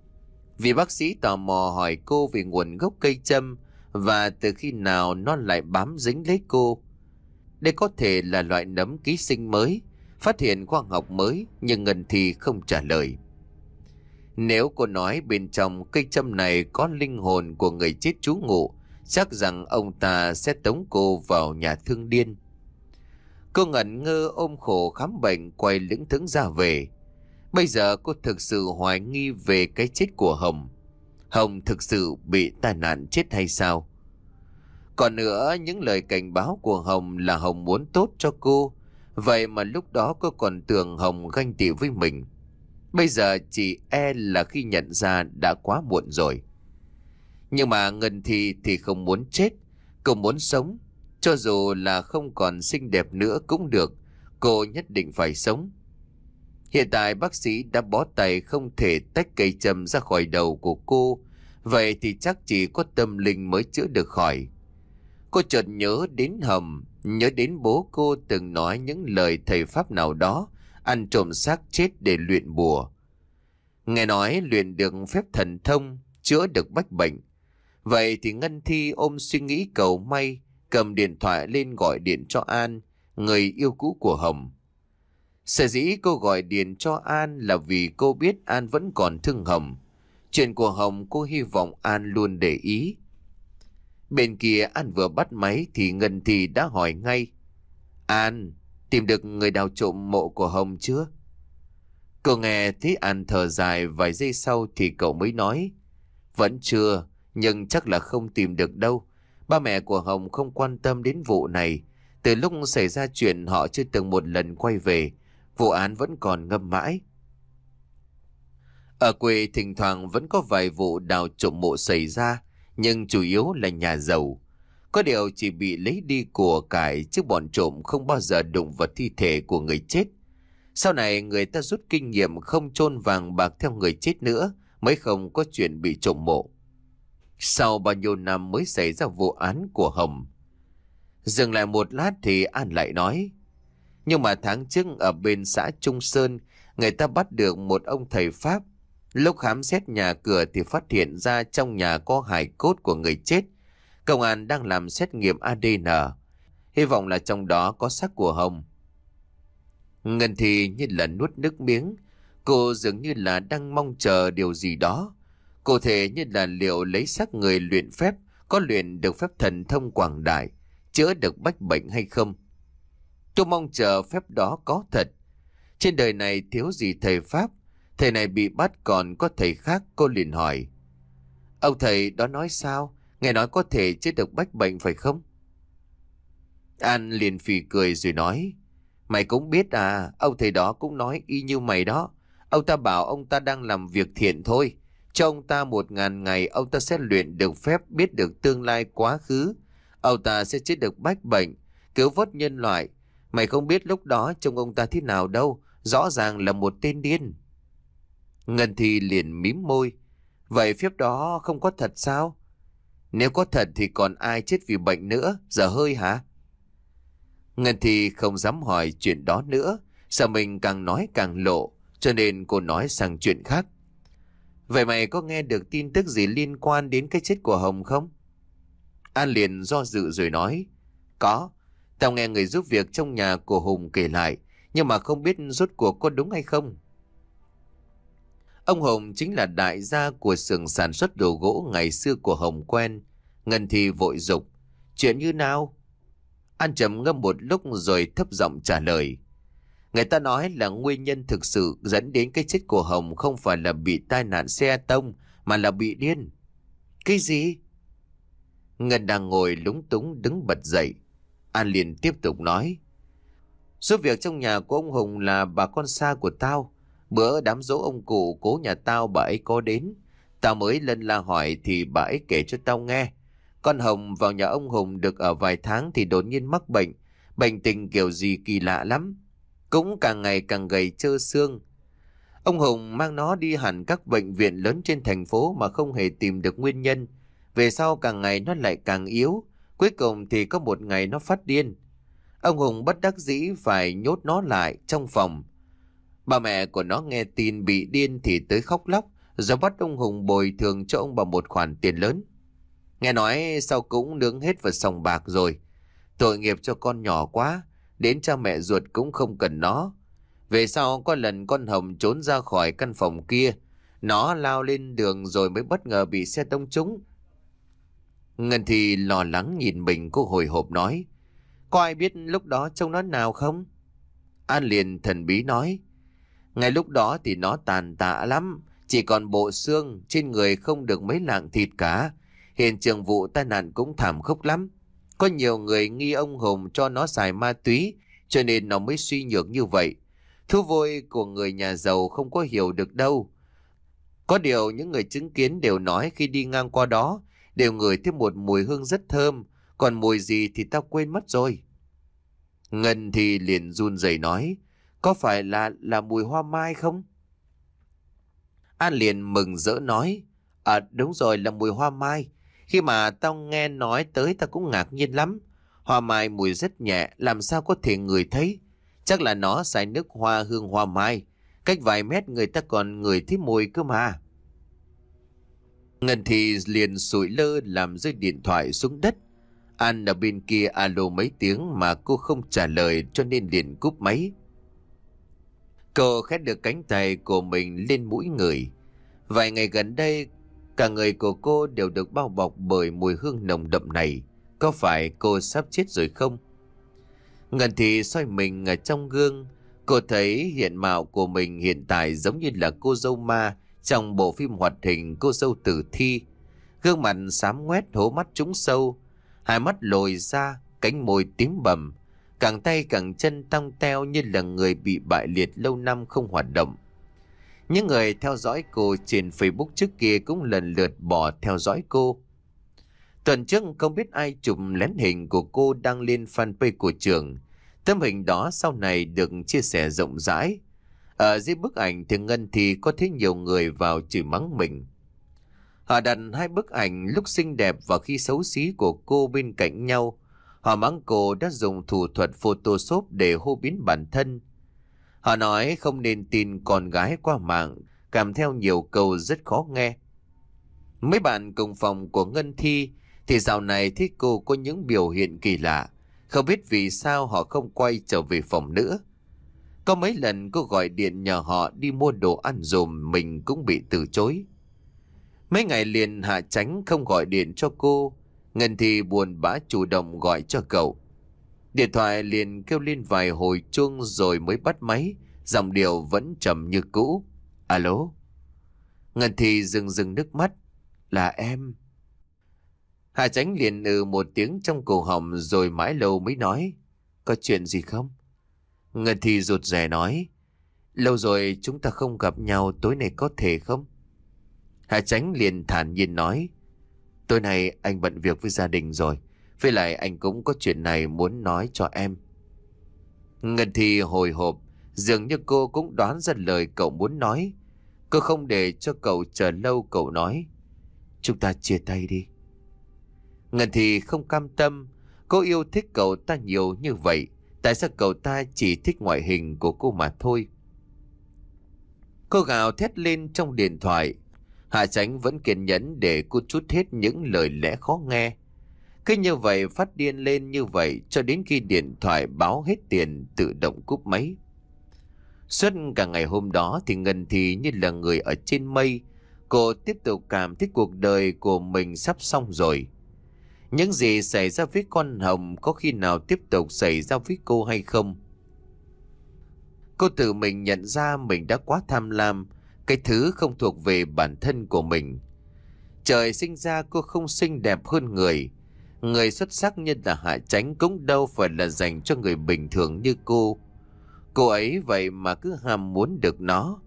Vị bác sĩ tò mò hỏi cô về nguồn gốc cây châm và từ khi nào nó lại bám dính lấy cô. Đây có thể là loại nấm ký sinh mới, phát hiện khoa học mới, nhưng Ngân Thị không trả lời. Nếu cô nói bên trong cây châm này có linh hồn của người chết trú ngụ, chắc rằng ông ta sẽ tống cô vào nhà thương điên. Cô ngẩn ngơ ôm khổ khám bệnh quay lững thững ra về. Bây giờ cô thực sự hoài nghi về cái chết của Hồng. Hồng thực sự bị tai nạn chết hay sao? Còn nữa, những lời cảnh báo của Hồng là Hồng muốn tốt cho cô. Vậy mà lúc đó cô còn tưởng Hồng ganh tị với mình. Bây giờ chỉ e là khi nhận ra đã quá muộn rồi. Nhưng mà Ngân Thị thì không muốn chết. Cô muốn sống. Cho dù là không còn xinh đẹp nữa cũng được. Cô nhất định phải sống. Hiện tại bác sĩ đã bó tay không thể tách cây châm ra khỏi đầu của cô. Vậy thì chắc chỉ có tâm linh mới chữa được khỏi. Cô chợt nhớ đến Hồng, nhớ đến bố cô từng nói những lời thầy pháp nào đó, ăn trộm xác chết để luyện bùa. Nghe nói luyện được phép thần thông, chữa được bách bệnh. Vậy thì Ngân Thi ôm suy nghĩ cầu may, cầm điện thoại lên gọi điện cho An, người yêu cũ của Hồng. Sở dĩ cô gọi điện cho An là vì cô biết An vẫn còn thương Hồng. Chuyện của Hồng cô hy vọng An luôn để ý. Bên kia An vừa bắt máy thì Ngân Thi đã hỏi ngay. An, tìm được người đào trộm mộ của Hồng chưa? Cô nghe thấy An thở dài vài giây sau thì cậu mới nói. Vẫn chưa, nhưng chắc là không tìm được đâu. Ba mẹ của Hồng không quan tâm đến vụ này. Từ lúc xảy ra chuyện họ chưa từng một lần quay về. Vụ án vẫn còn ngâm mãi. Ở quê thỉnh thoảng vẫn có vài vụ đào trộm mộ xảy ra, nhưng chủ yếu là nhà giàu. Có điều chỉ bị lấy đi của cải chứ bọn trộm không bao giờ đụng vào thi thể của người chết. Sau này người ta rút kinh nghiệm không chôn vàng bạc theo người chết nữa, mới không có chuyện bị trộm mộ. Sau bao nhiêu năm mới xảy ra vụ án của Hồng. Dừng lại một lát thì An lại nói. Nhưng mà tháng trước ở bên xã Trung Sơn, người ta bắt được một ông thầy Pháp. Lúc khám xét nhà cửa thì phát hiện ra trong nhà có hài cốt của người chết. Công an đang làm xét nghiệm a đê en. Hy vọng là trong đó có xác của Hồng. Ngân Thi như là nuốt nước miếng. Cô dường như là đang mong chờ điều gì đó. Cụ thể như là liệu lấy xác người luyện phép có luyện được phép thần thông quảng đại, chữa được bách bệnh hay không. Tôi mong chờ phép đó có thật. Trên đời này thiếu gì thầy Pháp. Thầy này bị bắt còn có thầy khác. Cô liền hỏi. Ông thầy đó nói sao? Nghe nói có thể chữa được bách bệnh phải không? An liền phì cười rồi nói. Mày cũng biết à, ông thầy đó cũng nói y như mày đó. Ông ta bảo ông ta đang làm việc thiện thôi. Cho ông ta một ngàn ngày ông ta sẽ luyện được phép biết được tương lai quá khứ. Ông ta sẽ chữa được bách bệnh, cứu vớt nhân loại. Mày không biết lúc đó trông ông ta thế nào đâu. Rõ ràng là một tên điên. Ngân Thi liền mím môi. Vậy phép đó không có thật sao? Nếu có thật thì còn ai chết vì bệnh nữa? Giờ hơi hả? Ngân Thi không dám hỏi chuyện đó nữa. Sợ mình càng nói càng lộ. Cho nên cô nói sang chuyện khác. Vậy mày có nghe được tin tức gì liên quan đến cái chết của Hồng không? An liền do dự rồi nói. Có. Tao nghe người giúp việc trong nhà của Hùng kể lại. Nhưng mà không biết rốt cuộc có đúng hay không. Ông Hùng chính là đại gia của xưởng sản xuất đồ gỗ ngày xưa của Hồng quen. Ngân Thi vội dục. Chuyện như nào? An trầm ngâm một lúc rồi thấp giọng trả lời. Người ta nói là nguyên nhân thực sự dẫn đến cái chết của Hồng không phải là bị tai nạn xe tông mà là bị điên. Cái gì? Ngân đang ngồi lúng túng đứng bật dậy. An liền tiếp tục nói. Giúp việc trong nhà của ông Hùng là bà con xa của tao. Bữa đám giỗ ông cụ cố nhà tao bà ấy có đến. Tao mới lên la hỏi thì bà ấy kể cho tao nghe. Con Hồng vào nhà ông Hùng được ở vài tháng thì đột nhiên mắc bệnh. Bệnh tình kiểu gì kỳ lạ lắm. Cũng càng ngày càng gầy trơ xương. Ông Hùng mang nó đi hẳn các bệnh viện lớn trên thành phố mà không hề tìm được nguyên nhân. Về sau càng ngày nó lại càng yếu. Cuối cùng thì có một ngày nó phát điên. Ông Hùng bất đắc dĩ phải nhốt nó lại trong phòng. Bà mẹ của nó nghe tin bị điên thì tới khóc lóc, rồi bắt ông Hùng bồi thường cho ông bằng một khoản tiền lớn. Nghe nói sau cũng nướng hết vào sòng bạc rồi. Tội nghiệp cho con nhỏ quá, đến cha mẹ ruột cũng không cần nó. Về sau có lần con Hồng trốn ra khỏi căn phòng kia, nó lao lên đường rồi mới bất ngờ bị xe tông trúng. Ngân thì lo lắng nhìn mình, cô hồi hộp nói: có ai biết lúc đó trông nó nào không? An liền thần bí nói: ngay lúc đó thì nó tàn tạ lắm, chỉ còn bộ xương, trên người không được mấy lạng thịt cả. Hiện trường vụ tai nạn cũng thảm khốc lắm. Có nhiều người nghi ông Hùng cho nó xài ma túy, cho nên nó mới suy nhược như vậy. Thú vui của người nhà giàu không có hiểu được đâu. Có điều những người chứng kiến đều nói khi đi ngang qua đó đều ngửi thấy một mùi hương rất thơm, còn mùi gì thì tao quên mất rồi. Ngân thì liền run rẩy nói: có phải là là mùi hoa mai không? An liền mừng rỡ nói: à đúng rồi, là mùi hoa mai. Khi mà tao nghe nói tới tao cũng ngạc nhiên lắm. Hoa mai mùi rất nhẹ, làm sao có thể ngửi thấy? Chắc là nó xài nước hoa hương hoa mai. Cách vài mét người ta còn ngửi thấy mùi cơ mà. Ngân thì liền sụi lơ làm rơi điện thoại xuống đất. An ở bên kia alo mấy tiếng mà cô không trả lời, cho nên liền cúp máy. Cô khét được cánh tay của mình lên mũi người. Vài ngày gần đây, cả người của cô đều được bao bọc bởi mùi hương nồng đậm này. Có phải cô sắp chết rồi không? Ngân thì soi mình ở trong gương. Cô thấy hiện mạo của mình hiện tại giống như là cô dâu ma trong bộ phim hoạt hình Cô Dâu Tử Thi. Gương mặt xám ngoét, hố mắt trũng sâu, hai mắt lồi ra, cánh môi tím bầm, càng tay càng chân tong teo như là người bị bại liệt lâu năm không hoạt động. Những người theo dõi cô trên Facebook trước kia cũng lần lượt bỏ theo dõi cô. Tuần trước không biết ai chụp lén hình của cô đăng lên fanpage của trường. Tấm hình đó sau này được chia sẻ rộng rãi. Ở dưới bức ảnh thì Ngân thì có thấy nhiều người vào chửi mắng mình. Họ đặt hai bức ảnh lúc xinh đẹp và khi xấu xí của cô bên cạnh nhau. Họ mắng cô đã dùng thủ thuật Photoshop để hô biến bản thân. Họ nói không nên tin con gái qua mạng, kèm theo nhiều câu rất khó nghe. Mấy bạn cùng phòng của Ngân Thi thì dạo này thấy cô có những biểu hiện kỳ lạ. Không biết vì sao họ không quay trở về phòng nữa. Có mấy lần cô gọi điện nhờ họ đi mua đồ ăn dùm, mình cũng bị từ chối. Mấy ngày liền Hạ Chánh không gọi điện cho cô. Ngân Thi buồn bã chủ động gọi cho cậu. Điện thoại liền kêu lên vài hồi chuông rồi mới bắt máy. Giọng điệu vẫn trầm như cũ. Alo? Ngân Thi rưng rưng nước mắt. Là em. Hạ Chánh liền ừ một tiếng trong cổ họng rồi mãi lâu mới nói. Có chuyện gì không? Ngân Thi rụt rè nói. Lâu rồi chúng ta không gặp nhau, tối nay có thể không? Hạ Chánh liền thản nhiên nói. Tối nay anh bận việc với gia đình rồi. Với lại anh cũng có chuyện này muốn nói cho em. Ngân Thi hồi hộp. Dường như cô cũng đoán ra lời cậu muốn nói. Cô không để cho cậu chờ lâu, cậu nói. Chúng ta chia tay đi. Ngân Thi không cam tâm. Cô yêu thích cậu ta nhiều như vậy. Tại sao cậu ta chỉ thích ngoại hình của cô mà thôi? Cô gào thét lên trong điện thoại. Hạ Chánh vẫn kiên nhẫn để cô trút hết những lời lẽ khó nghe. Cứ như vậy phát điên lên như vậy cho đến khi điện thoại báo hết tiền tự động cúp máy. Suốt cả ngày hôm đó thì Ngân Thi như là người ở trên mây. Cô tiếp tục cảm thấy cuộc đời của mình sắp xong rồi. Những gì xảy ra với con Hồng có khi nào tiếp tục xảy ra với cô hay không? Cô tự mình nhận ra mình đã quá tham lam, cái thứ không thuộc về bản thân của mình. Trời sinh ra cô không xinh đẹp hơn người. Người xuất sắc như là Hạ Chánh cũng đâu phải là dành cho người bình thường như cô. Cô ấy vậy mà cứ ham muốn được nó.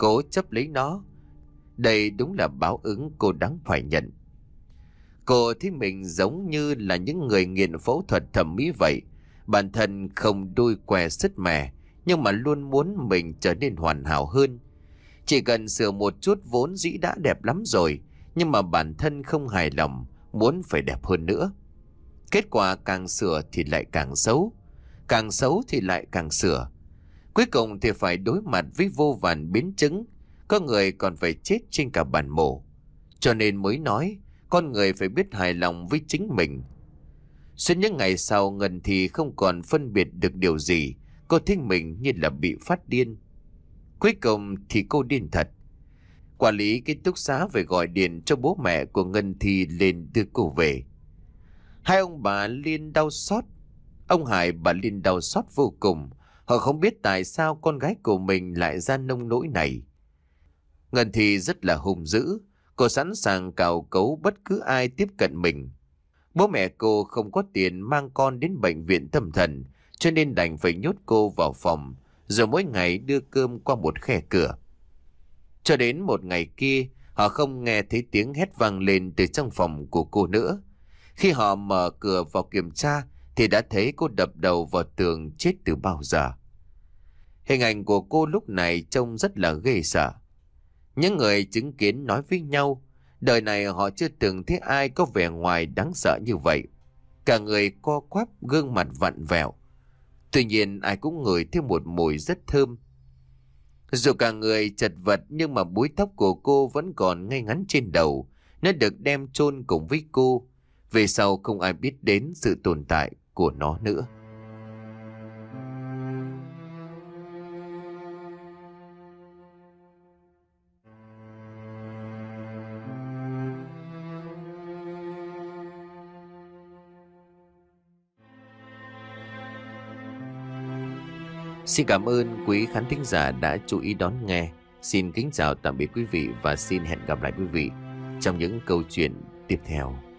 cố chấp lấy nó. Đây đúng là báo ứng cô đáng phải nhận. Cô thấy mình giống như là những người nghiện phẫu thuật thẩm mỹ vậy. Bản thân không đôi què sứt mẻ, nhưng mà luôn muốn mình trở nên hoàn hảo hơn. Chỉ cần sửa một chút vốn dĩ đã đẹp lắm rồi, nhưng mà bản thân không hài lòng, muốn phải đẹp hơn nữa. Kết quả càng sửa thì lại càng xấu, càng xấu thì lại càng sửa. Cuối cùng thì phải đối mặt với vô vàn biến chứng, có người còn phải chết trên cả bàn mổ. Cho nên mới nói, con người phải biết hài lòng với chính mình. Suốt những ngày sau, Ngân thì không còn phân biệt được điều gì. Cô thấy mình như là bị phát điên. Cuối cùng thì cô điên thật. Quản lý ký túc xá phải gọi điện cho bố mẹ của Ngân Thi lên đưa cô về. Hai ông bà Liên đau xót. Ông Hải bà Liên đau xót vô cùng. Họ không biết tại sao con gái của mình lại ra nông nỗi này. Ngân Thi rất là hung dữ. Cô sẵn sàng cào cấu bất cứ ai tiếp cận mình. Bố mẹ cô không có tiền mang con đến bệnh viện tâm thần, cho nên đành phải nhốt cô vào phòng, rồi mỗi ngày đưa cơm qua một khe cửa. Cho đến một ngày kia, họ không nghe thấy tiếng hét vang lên từ trong phòng của cô nữa. Khi họ mở cửa vào kiểm tra, thì đã thấy cô đập đầu vào tường chết từ bao giờ. Hình ảnh của cô lúc này trông rất là ghê sợ. Những người chứng kiến nói với nhau, đời này họ chưa từng thấy ai có vẻ ngoài đáng sợ như vậy. Cả người co quắp, gương mặt vặn vẹo. Tuy nhiên ai cũng ngửi thấy một mùi rất thơm. Dù cả người chật vật, nhưng mà búi tóc của cô vẫn còn ngay ngắn trên đầu. Nó được đem chôn cùng với cô. Về sau không ai biết đến sự tồn tại của nó nữa. Xin cảm ơn quý khán thính giả đã chú ý đón nghe. Xin kính chào tạm biệt quý vị và xin hẹn gặp lại quý vị trong những câu chuyện tiếp theo.